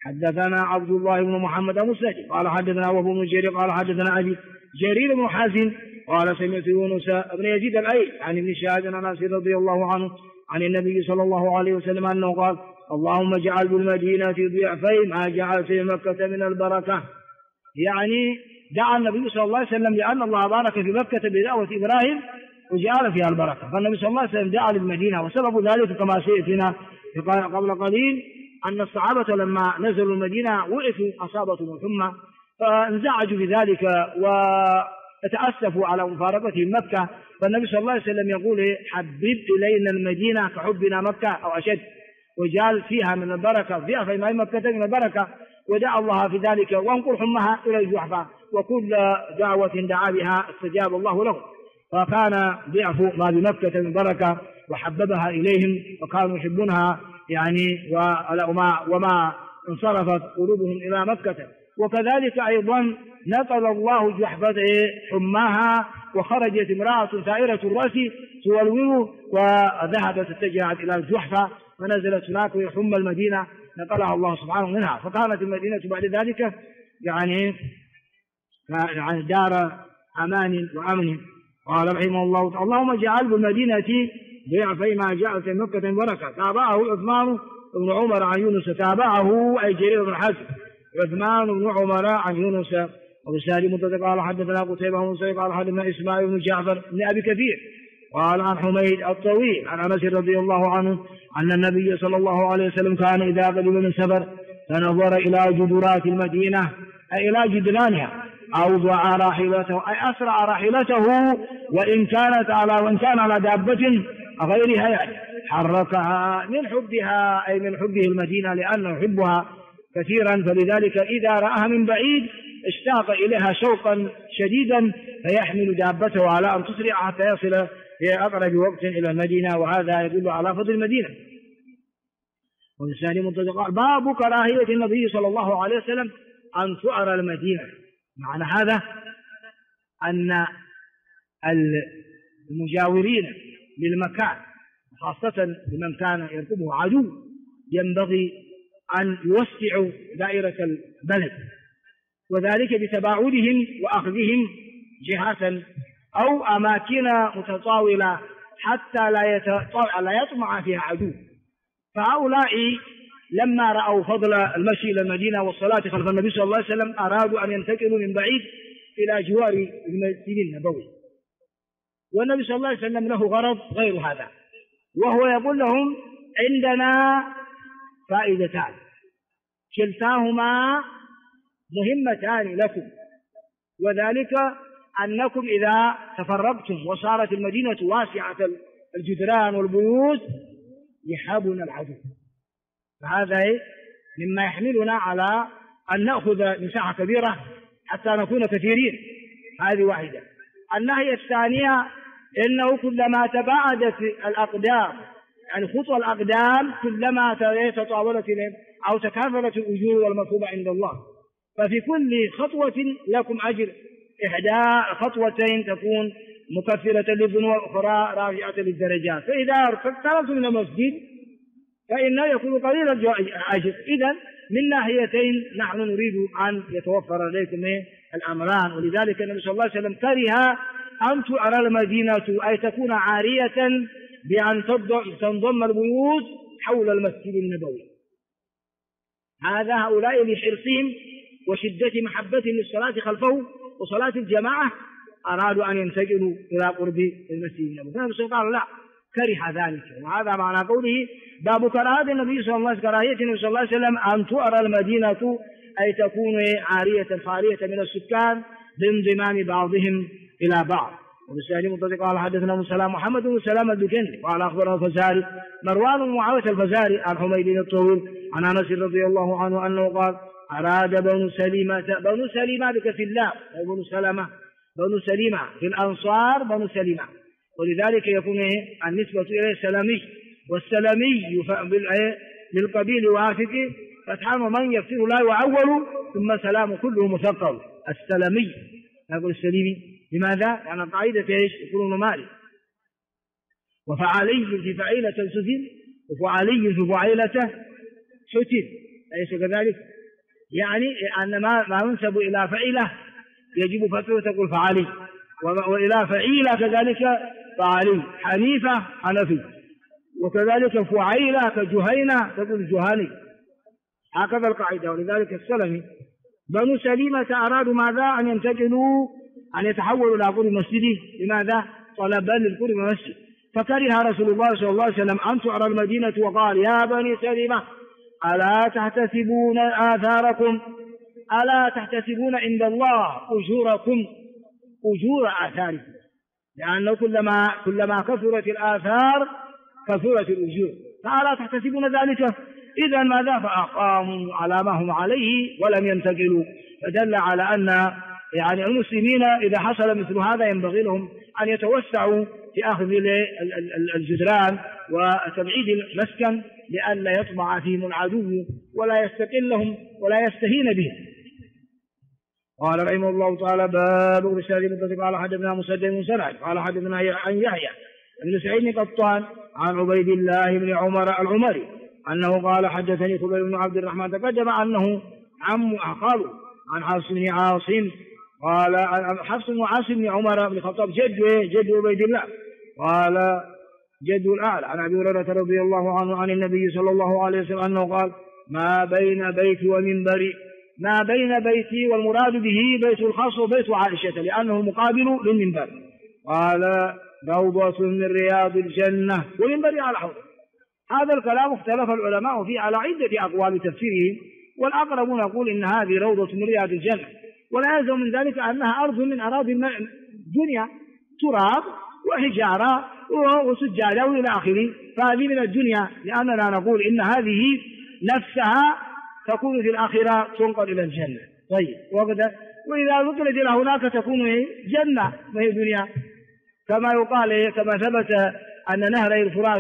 حدثنا عبد الله بن محمد المسلم قال حدثنا وهو بن جرير قال حدثنا أبي جرير بن حازم قال سمعت يونس بن يزيد الأيلي عن ابن شهاب عن أنس رضي الله عنه عن النبي صلى الله عليه وسلم أنه قال اللهم اجعل بالمدينة ضعفي ما جعل في مكة من البركة. يعني دعا النبي صلى الله عليه وسلم لأن الله بارك في مكة بدعوة إبراهيم وجعل فيها البركة، فالنبي صلى الله عليه وسلم دعا للمدينة، وسبب ذلك كما سيأتينا قبل قليل أن الصحابة لما نزلوا المدينة وقفوا أصابتهم الحمى فانزعجوا بذلك وتأسفوا على مفارقتهم مكة، فالنبي صلى الله عليه وسلم يقول حبب إلينا المدينة كحبنا مكة أو أشد، وجعل فيها من البركة ضعف ما مكة من البركة، ودعا الله في ذلك وانقل حمها إلى الجحفة، وكل دعوة دعا بها استجاب الله له، فكان ضعف ما بمكة من بركة وحببها إليهم وكانوا يحبونها يعني وما انصرفت قلوبهم إلى مكة. وكذلك أيضا نقل الله جحفة حماها وخرجت امرأة سائرة الرأس تولوله وذهبت اتجهت إلى الجحفة فنزلت هناك ويحم المدينة نقلها الله سبحانه منها، فكانت المدينة بعد ذلك يعني دار أمان وأمن. قال رحمه الله تعالى اللهم اجعل بالمدينة ضعفي ما جعل في مكة بركة. تابعه عثمان بن عمر عن يونس، تابعه أي جرير بن حازم عثمان بن عمر عن يونس. أبو سالم قال حدثنا قتيبة بن سعيد قال حدثنا إسماعيل بن جعفر بن أبي كثير قال عن حميد الطويل عن أنس رضي الله عنه أن النبي صلى الله عليه وسلم كان إذا قدم من سفر فنظر إلى جدرات المدينة أي إلى جدرانها أوضع راحلته أي أسرع راحلته وإن كان على دابة غيرها يعني حركها من حبها أي من حبه المدينة لأنه يحبها كثيرا، فلذلك إذا رآها من بعيد اشتاق إليها شوقا شديدا فيحمل دابته على أن تسرع حتى يصل في أقرب وقت إلى المدينة، وهذا يدل على فضل المدينة. والإنسان منتظر باب كراهية النبي صلى الله عليه وسلم أن تؤر المدينة. معنى هذا أن المجاورين للمكان خاصة لمن كان يركبه عدو ينبغي أن يوسعوا دائرة البلد، وذلك بتباعدهم وأخذهم جهات أو أماكن متطاولة حتى لا يطمع فيها عدو. فهؤلاء لما رأوا فضل المشي إلى المدينة والصلاة خلف النبي صلى الله عليه وسلم أرادوا أن ينتقلوا من بعيد إلى جوار المسجد النبوي، والنبي صلى الله عليه وسلم له غرض غير هذا، وهو يقول لهم عندنا فائدتان كلتاهما مهمتان لكم، وذلك أنكم إذا تفرقتم وصارت المدينة واسعة الجدران والبيوت يحابنا العدو، فهذا مما يحملنا على أن نأخذ مساحة كبيرة حتى نكون كثيرين. هذه واحدة. الناحية الثانية إنه كلما تباعدت الأقدام يعني خطوة الأقدام كلما تطاولت أو تكاثرت الأجور والمثوبة عند الله، ففي كل خطوة لكم أجر، إحدى خطوتين تكون مكفرة للذنوب والأخرى رافعة للدرجات، فإذا اقتربت من المسجد فإنه يكون قليل الأجر. إذن من ناحيتين نحن نريد أن يتوفر لكم الأمران، ولذلك النبي صلى الله عليه وسلم كره أن تؤر المدينة أي تكون عارية بأن تنضم البيوت حول المسجد النبوي. هذا هؤلاء لحرصهم وشدة محبتهم للصلاة خلفه وصلاة الجماعة أرادوا أن ينتقلوا إلى قرب المسجد النبوي، فالنبي صلى الله عليه وسلم كره ذلك، وهذا معنى قوله باب كراهية النبي صلى الله عليه وسلم أن تؤر المدينة أي تكون عارية خالية من السكان بانضمام بعضهم إلى بعض. وبالسالي مطلق قال حدثنا ابن سلام محمد بن سلام البكندي قال أخبرنا الفزاري مروان بن معاوية الفزاري عن حميد الطويل عن أنس رضي الله عنه أنه قال أراد بنو سليمة بكسر اللام بنو سليمة في الأنصار بنو سليمة، ولذلك يكون النسبة إليه سلامي، والسلامي للقبيل وافق فتحان ومن يفتر لا يعول ثم سلام كله مثقل. السلامي يقول السليمي لماذا؟ لأن القاعدة ايش؟ يقولون مالي وفعلي في فعيلة سجن وفعلي في فعيلة حتل، أليس كذلك؟ يعني أن ما ينسب إلى فعله يجب فتحه تقول فعلي، وإلى فعيلة كذلك فعلي. حنيفة حنفي، وكذلك فعيلة كجهينة تقول جهني، هكذا القاعدة. ولذلك السلمي بنو سليمة أرادوا ماذا؟ أن ينتقلوا، أن يتحولوا إلى قرب مسجده. لماذا؟ طلبا للقرب من المسجد. فكره رسول الله صلى الله عليه وسلم أن تعرى المدينة وقال يا بني سليمة ألا تحتسبون آثاركم، ألا تحتسبون عند الله أجوركم، أجور آثاركم، لأنه كلما كثرت الآثار كثرت الأجور، فألا تحتسبون ذلك. إذا ماذا؟ فأقاموا على ما هم عليه ولم ينتقلوا. فدل على أن يعني المسلمين إذا حصل مثل هذا ينبغي لهم أن يتوسعوا في أخذ الجدران وتبعيد المسكن، لئلا يطمع فيهم العدو ولا يستقلهم ولا يستهين بهم. قال رحمه الله تعالى باب رسالة متصل. قال حدثنا مسدد بن سرعد قال حدثنا عن يحيى بن سعيد قطان عن عبيد الله بن عمر العمري أنه قال حدثني خبيب بن عبد الرحمن تقدم أنه عم خاله عن حفص بن عاصم قال حفص بن عاصم بن عمر بن الخطاب جد عبيد الله قال جد الأعلى عن أبي هريرة رضي الله عنه عن النبي صلى الله عليه وسلم أنه قال ما بين بيتي ومنبري، ما بين بيتي والمراد به بيت الخاص وبيت عائشة لأنه مقابل للمنبر. قال روضة من رياض الجنة ومنبري على حوض. هذا الكلام اختلف العلماء فيه على عدة أقوال تفسيره، والأقربون يقول إن هذه روضة من رياض الجنة، ولا يلزم من ذلك أنها أرض من أراضي الدنيا، تراب وحجارة وسجادة وإلى آخره، فهذه من الدنيا، لأننا نقول إن هذه نفسها تكون في الآخرة تنقل إلى الجنة. طيب وإذا نقلت إلى هناك تكون جنة وهي دنيا، كما يقال كما ثبت أن نهر الفرات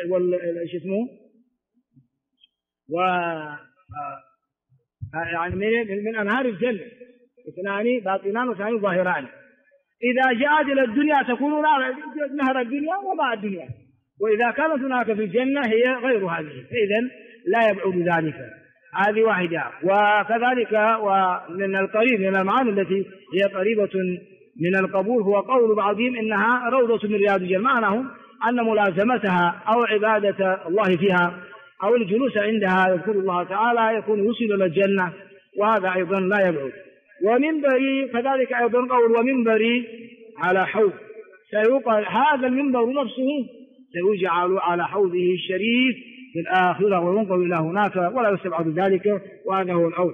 يعني من أنهار الجنة اثنان باطنان واثنان ظاهران، إذا جاءت إلى الدنيا تكون نهر الدنيا وماء الدنيا، وإذا كانت هناك في الجنة هي غير هذه، فإذن لا يبعد ذلك. هذه واحدة. وكذلك ومن القريب من المعاني التي هي قريبة من القبول هو قول بعضهم إنها روضة من رياض الجنة، معناه أن ملازمتها أو عبادة الله فيها أو الجلوس عندها يذكر الله تعالى يكون يوصل إلى الجنة، وهذا أيضا لا يبعد. ومنبري كذلك أيضا قول ومنبري على حوض، سيقال هذا المنبر نفسه سيجعل على حوضه الشريف في الآخرة وينقل إلى هناك ولا يستبعد ذلك، وهذا هو الأول.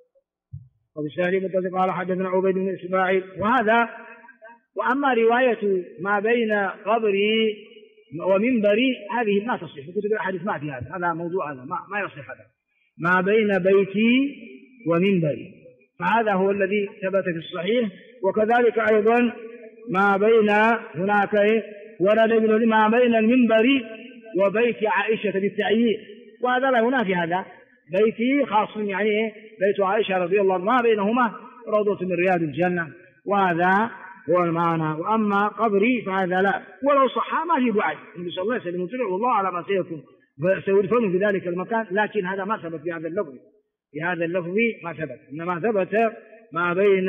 وبالتالي متفق قال حدثنا عبيد بن إسماعيل وهذا. وأما رواية ما بين قبري ومنبري هذه ما تصح في كتب الحديث، ما في هذا موضوع، هذا ما يصح هذا ما بين بيتي ومنبري، فهذا هو الذي ثبت في الصحيح. وكذلك أيضا ما بين هناك ورد ما بين المنبر وبيت عائشة بالتعيين، وهذا لا هنا في هذا بيتي خاص يعني بيت عائشة رضي الله عنها، ما بينهما روضة من رياض الجنة، وهذا هو المعنى. وأما قبري فهذا لا، ولو صح ما في بعد، النبي صلى الله عليه وسلم يطلع الله على ما سيكون سيدفن في ذلك المكان، لكن هذا ما ثبت في هذا اللفظ، في هذا اللفظ ما ثبت، إنما ثبت ما بين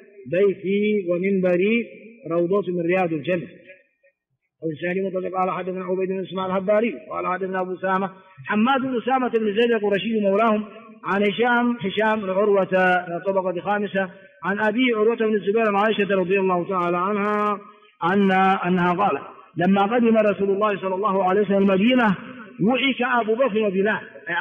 بيتي ومنبري روضة من رياض الجنة. والثاني مطلق قال حدثنا عبيد بن اسماعيل الهباري قال حدثنا أبو سامة حماد بن أسامة بن زيد القرشي مولاهم عن هشام بن عروة طبقة خامسة عن أبي عروة بن الزبير عن عائشة رضي الله تعالى عنها أنها قالت لما قدم رسول الله صلى الله عليه وسلم المدينة وعك أبو بكر وبلال، أي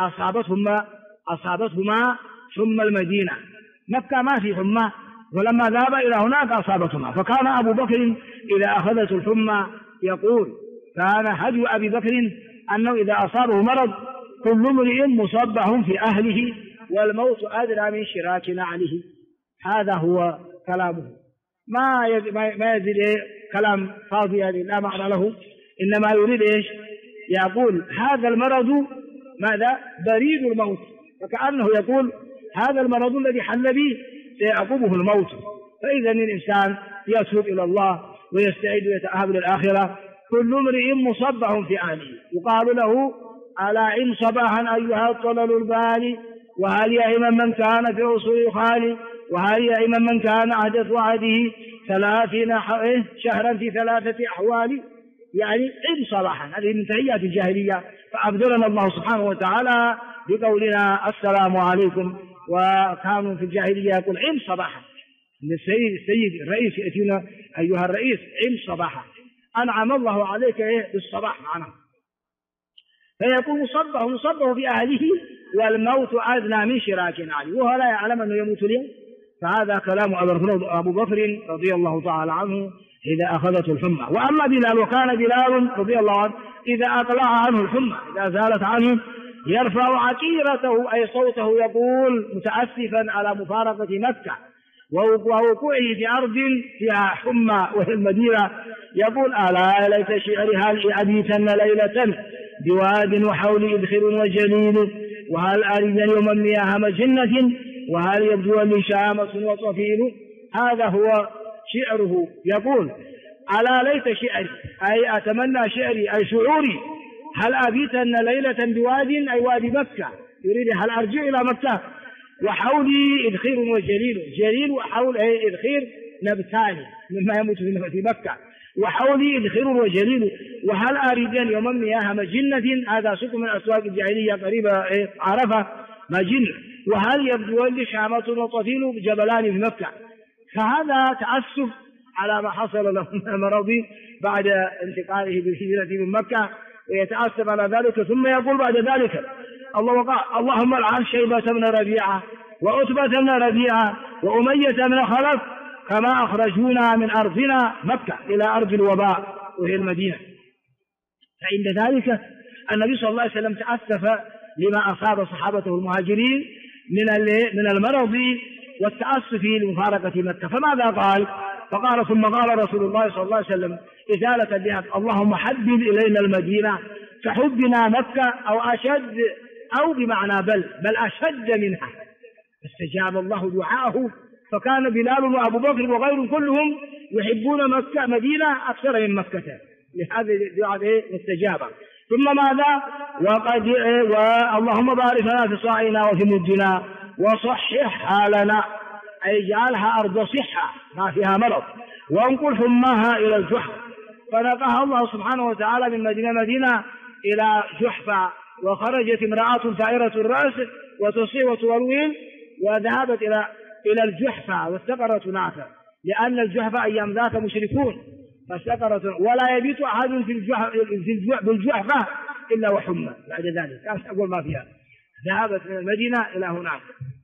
أصابتهما ثم المدينة، مكة ما في حمى، ولما ذهب إلى هناك أصابتهما، فكان أبو بكر إذا أخذت الحمى يقول كان هدي أبي بكر أنه إذا أصابه مرض كل امرئ مصبح في أهله والموت أدرى من شراك نعله. هذا هو كلامه، ما يزيد كلام فاضي هذه لا معنى له، إنما يريد إيش؟ يقول هذا المرض ماذا؟ بريد الموت، فكأنه يقول هذا المرض الذي حل به سيعقبه الموت. فإذا الإنسان يتوب إلى الله ويستعد ويتأهب للآخرة، كل امرئ مصبح في أهله، يقال له ألا عم صباحا أيها الطلل البالي وهل يئم من كان في أصول خالي، وهل يئم من كان عدد وعده 30 شهرا في 3 أحوال، يعني عد صباحا. هذه من تحيات الجاهلية، فأبدلنا الله سبحانه وتعالى بقولنا السلام عليكم. وكانوا في الجاهلية يقول عد صباحا، السيد الرئيس يأتينا أيها الرئيس عد صباحا، أنعم الله عليك بالصباح معنا، فيكون مصبه في أهله، والموت أدنى من شراك عليه، وهو لا يعلم أنه يموت اليوم. فهذا كلام أبو بكر رضي الله تعالى عنه إذا أخذته الحمى. وأما بلال، وكان بلال رضي الله عنه إذا أقلع عنه الحمى، إذا زالت عنه، يرفع عكيرته أي صوته، يقول متأسفا على مفارقة مكة ووقوعه في أرض فيها حمى وهي المدينة، يقول ألا ليت شعري هل أبيتن ليلة بواد وحولي إذخر وجليل، وهل أريد يوما مياه مجنة، وهل يبدو لي شامة وطفيل. هذا هو شعره، يقول ألا ليت شعري أي أتمنى شعري أي شعوري، هل أبيتن ليلة بواد أي وادي مكة، يريد هل أرجع إلى مكة، وحولي إذخير وجليل، جليل وحول إذخير نبتان مما يموت في مكة، وحولي إذخير وجليل، وهل أريد يوما مياه مجنة، هذا سوق من أسواق الجاهلية قريبة عرفة مجنة، وهل يبدو لي شامة وطفيل جبلان في مكة. فهذا تأسف على ما حصل له من المرض بعد انتقاله بالهجرة من مكة، ويتأسف على ذلك. ثم يقول بعد ذلك اللهم العن شيبة بن ربيعة وعتبة بن ربيعة وأمية بن خلف كما أخرجونا من أرضنا مكة إلى أرض الوباء وهي المدينة. فعند ذلك النبي صلى الله عليه وسلم تأسف لما أصاب صحابته المهاجرين من المرض والتأسف لمفارقة مكة. فماذا قال؟ فقال ثم قال رسول الله صلى الله عليه وسلم إزالة بها اللهم حبب إلينا المدينة كحبنا مكة أو أشد، أو بمعنى بل أشد منها. فاستجاب الله دعاءه، فكان بلال وأبو بكر وغيرهم كلهم يحبون مكة مدينة أكثر من مكة، لهذا الدعاء مستجابة. ثم ماذا؟ اللهم بارك لنا في صاعنا وفي مدنا وصحح حالنا، أي جعلها أرض صحة ما فيها مرض، وانقل حماها إلى الجحفة. فنقلها الله سبحانه وتعالى من مدينة إلى جحفة، وخرجت امرأة ثائرة الرأس وتصيح وتولول، وذهبت إلى الجحفة واستقرت هناك، لأن الجحفة أيام ذاك مشركون، فاستقرت، ولا يبيت أحد بالجحفة إلا وحمى. بعد ذلك كانت أول ما فيها، ذهبت من المدينة إلى هناك.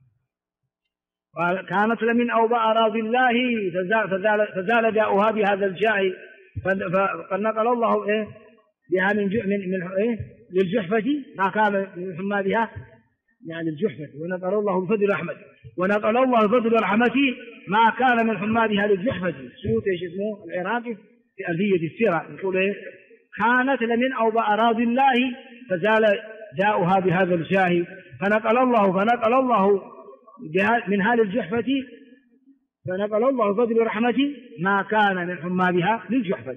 كانت لمن أوباء أراضي الله فزال داؤها بهذا الجاء، فنقل الله بها من للجحفة ما كان من حمى بها، يعني الجحفة، ونقل الله بفضل رحمته، ونقل الله بفضل رحمته ما كان من حمى بها للجحفة. سيوط اسمه العراقي في ألفية السيرة يقول كانت لمن أوباء أراضي الله فزال داؤها بهذا الجاه، فنقل الله من هذه الجحفة، فنقل الله بفضل رحمته ما كان من حمى بها للجحفة.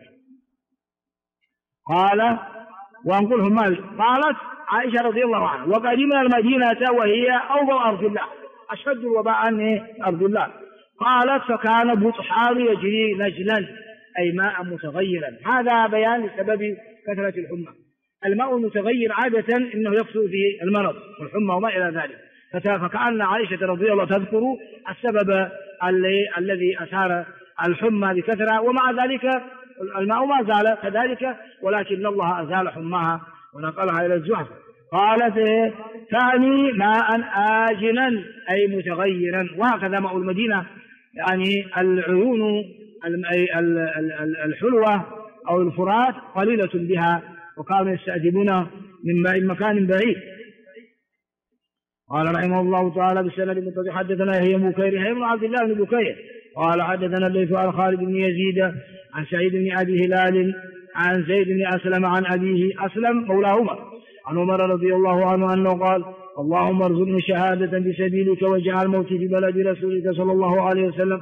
قال وانقلهم قالت عائشة رضي الله عنها وقدمنا المدينة وهي أوباء أرض الله، أشد الوباء عن أرض الله. قالت فكان بطحان يجري نجلا أي ماء متغيرا. هذا بيان لسبب كثرة الحمى. الماء المتغير عادة إنه يكثر فيه المرض والحمى وما إلى ذلك، فكأن عائشة رضي الله تذكر السبب الذي أثار الحمى بكثرة، ومع ذلك الماء ما زال كذلك، ولكن الله أزال حماها ونقلها إلى الجحف. قالت ثاني ماء آجنا أي متغيرا. وهكذا ماء المدينة، يعني العيون الحلوة أو الفرات قليلة بها، وكانوا يستأذبون من مكان بعيد. قال رحمه الله تعالى بالسند المتصل حدثنا يحيى بن بكير يحيى بن عبد الله بن بكير قال حدثنا الليث عن خالد بن يزيد عن سعيد بن أبي هلال عن زيد بن أسلم عن أبيه أسلم مولى عمر عن عمر رضي الله عنه أنه قال اللهم ارزقني شهادة بسبيلك واجعل موتي في بلد رسولك صلى الله عليه وسلم.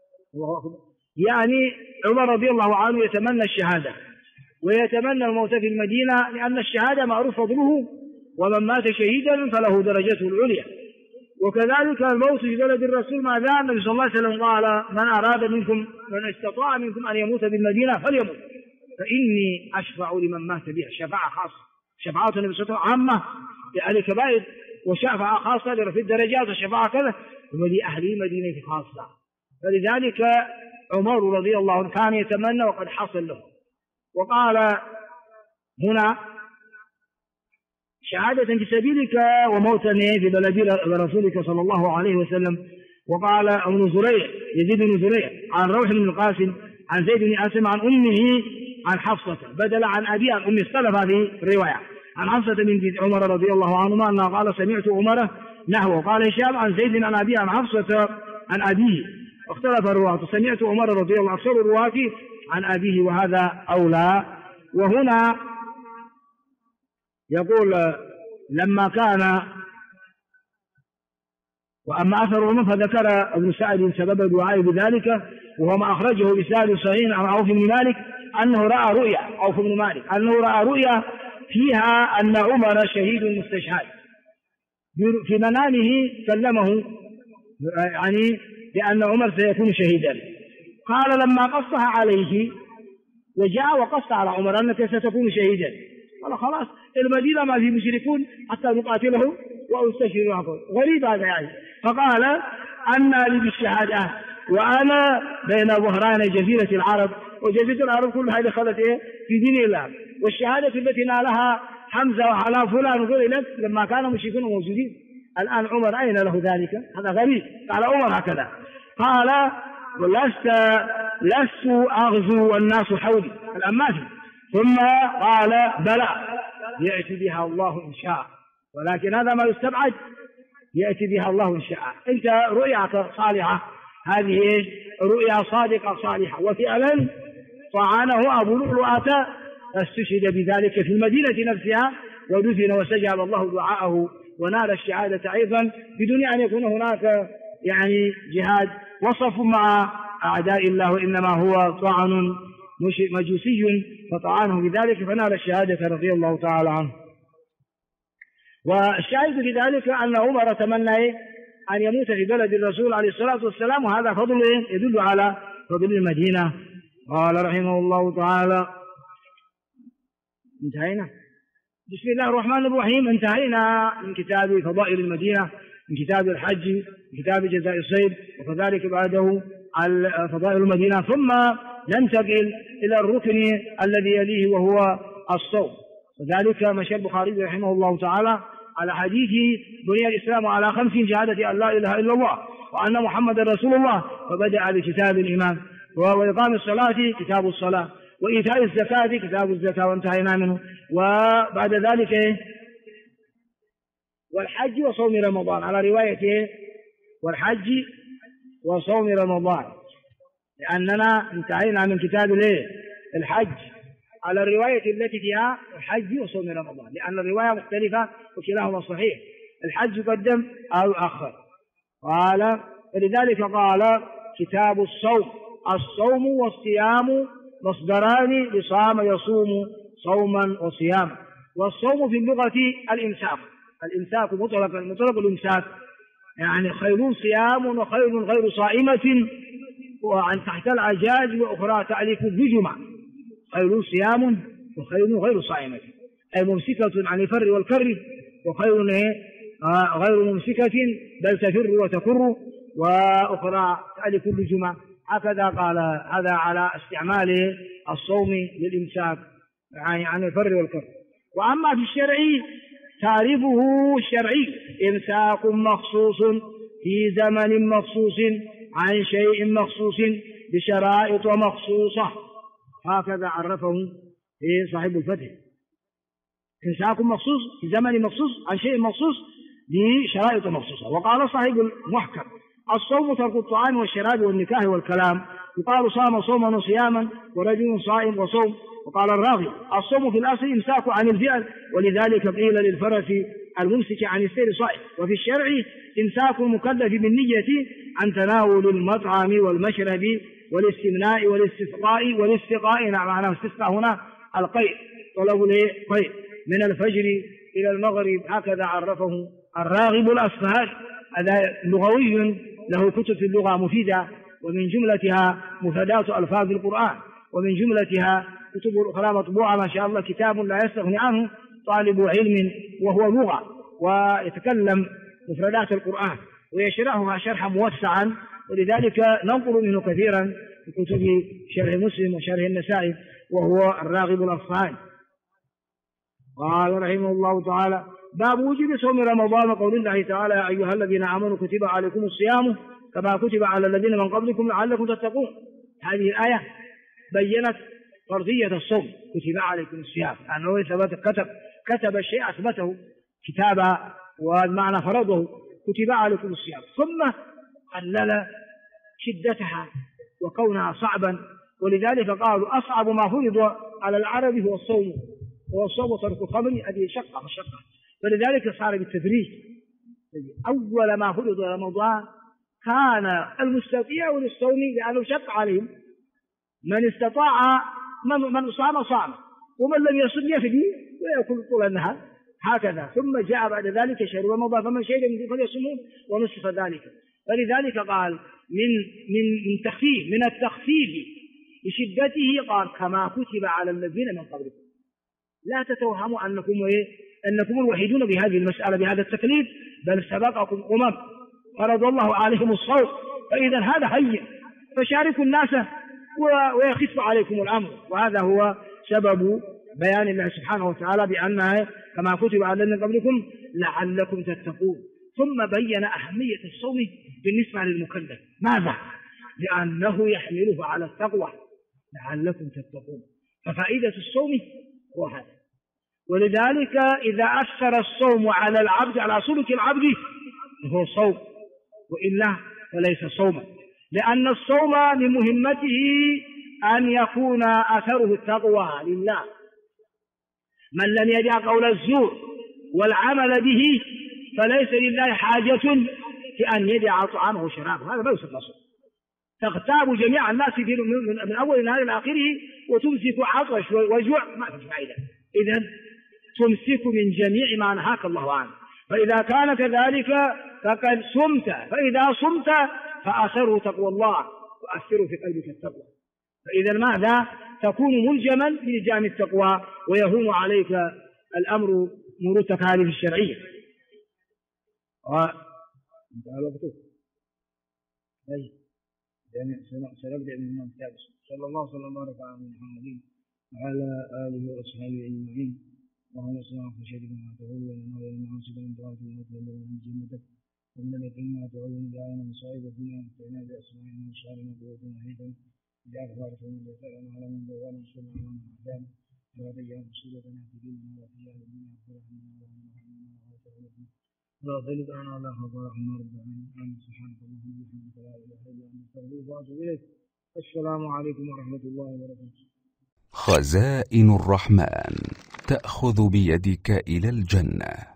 يعني عمر رضي الله عنه يتمنى الشهادة ويتمنى الموت في المدينة، لأن الشهادة معروف فضله، ومن مات شهيدا فله درجته العليا. وكذلك الموت في بلد الرسول ما دام النبي صلى الله عليه وسلم قال من أراد منكم من استطاع منكم أن يموت بالمدينة فليموت فإني أشفع لمن مات بها. شفاعة خاصة، شفاعة النبي صلى الله عليه وسلم عامة لأهل الكبائر، وشفاعة خاصة لرفع الدرجات، وشفاعة كذا ولأهل المدينة خاصة. فلذلك عمر رضي الله عنه كان يتمنى وقد حصل له. وقال هنا شهادة في سبيلك وموتا في بلد رسولك صلى الله عليه وسلم. وقال ابن زريع يزيد بن زريع عن روح بن القاسم عن زيد بن أسلم عن أمه عن حفصة بدل عن أبي عن أمه، اختلف هذه الرواية. عن حفصة بنت عمر رضي الله عنهما أنها قال سمعت عمر نحوه. قال هشام عن زيد عن أبي عن حفصة عن أبيه، اختلف الرواة. سمعت عمر رضي الله عنه أكثر الرواة عن أبيه وهذا أولى. وهنا يقول لما كان وأما أثر عمر فذكر ابن سعد سبب الدعاء بذلك، وهو ما أخرجه بسند صحيح عن عوف بن مالك أنه رأى رؤيا، عوف بن مالك أنه رأى رؤيا فيها أن عمر شهيد مستشهد. في منامه كلمه يعني بأن عمر سيكون شهيدا. قال لما قصها عليه وجاء وقص على عمر أنك ستكون شهيدا، قال خلاص المدينة ما في مشركون حتى نقاتلهم وأستشهد معكم. غريب هذا يعني. فقال أنا لي بالشهادة وأنا بين ظهران جزيرة العرب، وجزيرة العرب كلها دخلت في دين الله، والشهادة التي نالها حمزة وعلى فلان وفلان لما كانوا مشركون موجودين. الآن عمر أين له ذلك؟ هذا غريب. قال عمر هكذا، قال لست أغزو والناس حولي الأماتي. ثم قال بلى يأتي بها الله إن شاء، ولكن هذا ما يستبعد، يأتي بها الله إن شاء. أنت رؤياك صالحة، هذه رؤيا صادقة صالحة. وفعلا طعنه أبو لؤلؤة فاستشهد بذلك في المدينة نفسها ودفن وسجل الله دعاءه ونال الشهادة أيضا بدون أن يكون هناك يعني جهاد وصف مع أعداء الله، وإنما هو طعن مجوسي فطعنه بذلك فنال الشهادة رضي الله تعالى عنه. والشاهد في ذلك أن عمر تمنى أن يموت في بلد الرسول عليه الصلاة والسلام، وهذا فضل يدل على فضل المدينة. قال رحمه الله تعالى انتهينا. بسم الله الرحمن الرحيم. انتهينا من كتاب فضائل المدينة، من كتاب الحج، من كتاب جزاء الصيد، وكذلك بعده فضائل المدينة. ثم ننتقل إلى الركن الذي يليه وهو الصوم، وذلك مشى البخاري رحمه الله تعالى على حديث بني الإسلام على 5 شهادة أن لا إله إلا الله وأن محمد رسول الله، فبدأ بكتاب الإيمان، وإقام الصلاة كتاب الصلاة، وإيتاء الزكاة كتاب الزكاة وانتهينا منه. وبعد ذلك والحج وصوم رمضان على رواية والحج وصوم رمضان، لأننا انتهينا من كتاب الحج على الرواية التي فيها الحج وصوم رمضان، لأن الرواية مختلفة وكلاهما صحيح، الحج يقدم أو أخر. قال فلذلك قال كتاب الصوم. الصوم والصيام مصدران لصام يصوم صوما وصياما. والصوم في اللغة الإمساك، الإمساك مطلق الإمساك، يعني خير صيام وخير غير صائمة، وعن تحت العجاج وأخرى تأليف الجمع، خير صيام وخير غير صائمة، أي ممسكة عن الفر والكر، وخير غير ممسكة بل تفر وتكر، وأخرى تأليف الجمع. هكذا قال هذا على استعمال الصوم للإمساك يعني عن الفر والكر. وأما في الشرع تعريفه الشرعي إمساك مخصوص في زمن مخصوص عن شيء مخصوص بشرائط مخصوصة، هكذا عرفه صاحب الفتح. إمساك مخصوص في زمن مخصوص عن شيء مخصوص بشرائط مخصوصة. وقال صاحب المحكم الصوم ترك الطعام والشراب والنكاح والكلام، يقال صام صوما وصياما ورجل صائم وصوم. وقال الراغب الصوم في الأصل إمساك عن الفعل، ولذلك قيل للفرس الممسك عن السير صائم. وفي الشرع إمساك المكلف بالنية عن تناول المطعم والمشرب والاستمناء والاستقاء معناه استسقاء هنا القيء، طلب القيء من الفجر إلى المغرب، هكذا عرفه الراغب الأصفهاني. هذا لغوي له كتب في اللغة مفيدة، ومن جملتها مفردات ألفاظ القرآن، ومن جملتها كتب أخرى مطبوعة ما شاء الله، كتاب لا يستغني عنه طالب علم وهو لغة ويتكلم مفردات القرآن ويشرحها شرحا موسعا، ولذلك ننقل منه كثيرا في كتب شرح مسلم وشرح النسائي، وهو الراغب الأصفهاني. قال رحمه الله تعالى: باب وجوب صوم رمضان وقول الله تعالى: يا أيها الذين آمنوا كتب عليكم الصيام كما كتب على الذين من قبلكم لعلكم تتقون. هذه الآية بينت فرضية الصوم، كتب عليكم الصيام، أنه كتب الشيء أثبته كتابا، والمعنى فرضه، كتب عليكم الصيام، ثم قلل شدتها وكونها صعبا، ولذلك قالوا أصعب ما فرض على العرب هو الصوم، ترك الخمر، هذه مشقة، فلذلك صار بالتدريج. أول ما فرض رمضان كان المستطيع للصوم لأنه شق عليهم، من استطاع، من صام، ومن لم يصم يفدي ويأكل طول النهار، هكذا. ثم جاء بعد ذلك شهر رمضان فمن شهد منكم فليصومه ونصف ذلك. فلذلك قال من التخفيف لشدته، قال كما كتب على الذين من قبلكم. لا تتوهموا أنكم الوحيدون بهذه المسألة بهذا التكليف، بل سبقكم فرض الله عليهم الصوم، فإذا هذا هين، فشاركوا الناس ويخف عليكم الأمر. وهذا هو سبب بيان الله سبحانه وتعالى بأنها كما كتب على الذين قبلكم لعلكم تتقون. ثم بين أهمية الصوم بالنسبة للمكلف. ماذا؟ لأنه يحمله على التقوى، لعلكم تتقون. ففائدة الصوم هو هذا. ولذلك إذا أثر الصوم على العبد، على سلوك العبد، هو صوم، وإلا فليس صوما، لأن الصوم من مهمته أن يكون أثره التقوى لله. من لم يدع قول الزور والعمل به فليس لله حاجة في أن يدع طعامه وشرابه، هذا ما يسمى صوم. تغتاب جميع الناس من أول النهار إلى آخره وتمسك عطش وجوع، ما في فائدة. إذن تمسك من جميع ما نهاك الله عنه. فإذا كان كذلك فقد صمت، فإذا صمت فأثره تقوى الله وأثره في قلبك التقوى. فإذا ماذا؟ تكون ملجما بلجام التقوى، ويهون عليك الأمر نور التكاليف الشرعية. سنبدأ من الكتاب. صلى الله وبارك على محمد وعلى آله وأصحابه أجمعين. اللهم صل على سيدنا ما تقول لنا ولنا وانصرنا من دعاء الله وتولنا من جنتك، ومن اليقين ما تعلم دعانا مصائب الدنيا، ومتعنا بأسمائنا وأبصارنا وقوتنا أيضا بأخبارك ومن ذكرنا على من دعانا وانصرنا على من عادانا، ولا تجعل مصيبتنا في ديننا ولا في أهلنا واغفر لنا وارحمنا وتولنا لا تلد أنا ولا خطر عنا رب العالمين. سبحانك اللهم وبحمدك لا إله إلا أنت أستغفرك وأتوب إليك. السلام عليكم ورحمة الله وبركاته. خزائن الرحمن تأخذ بيدك إلى الجنة.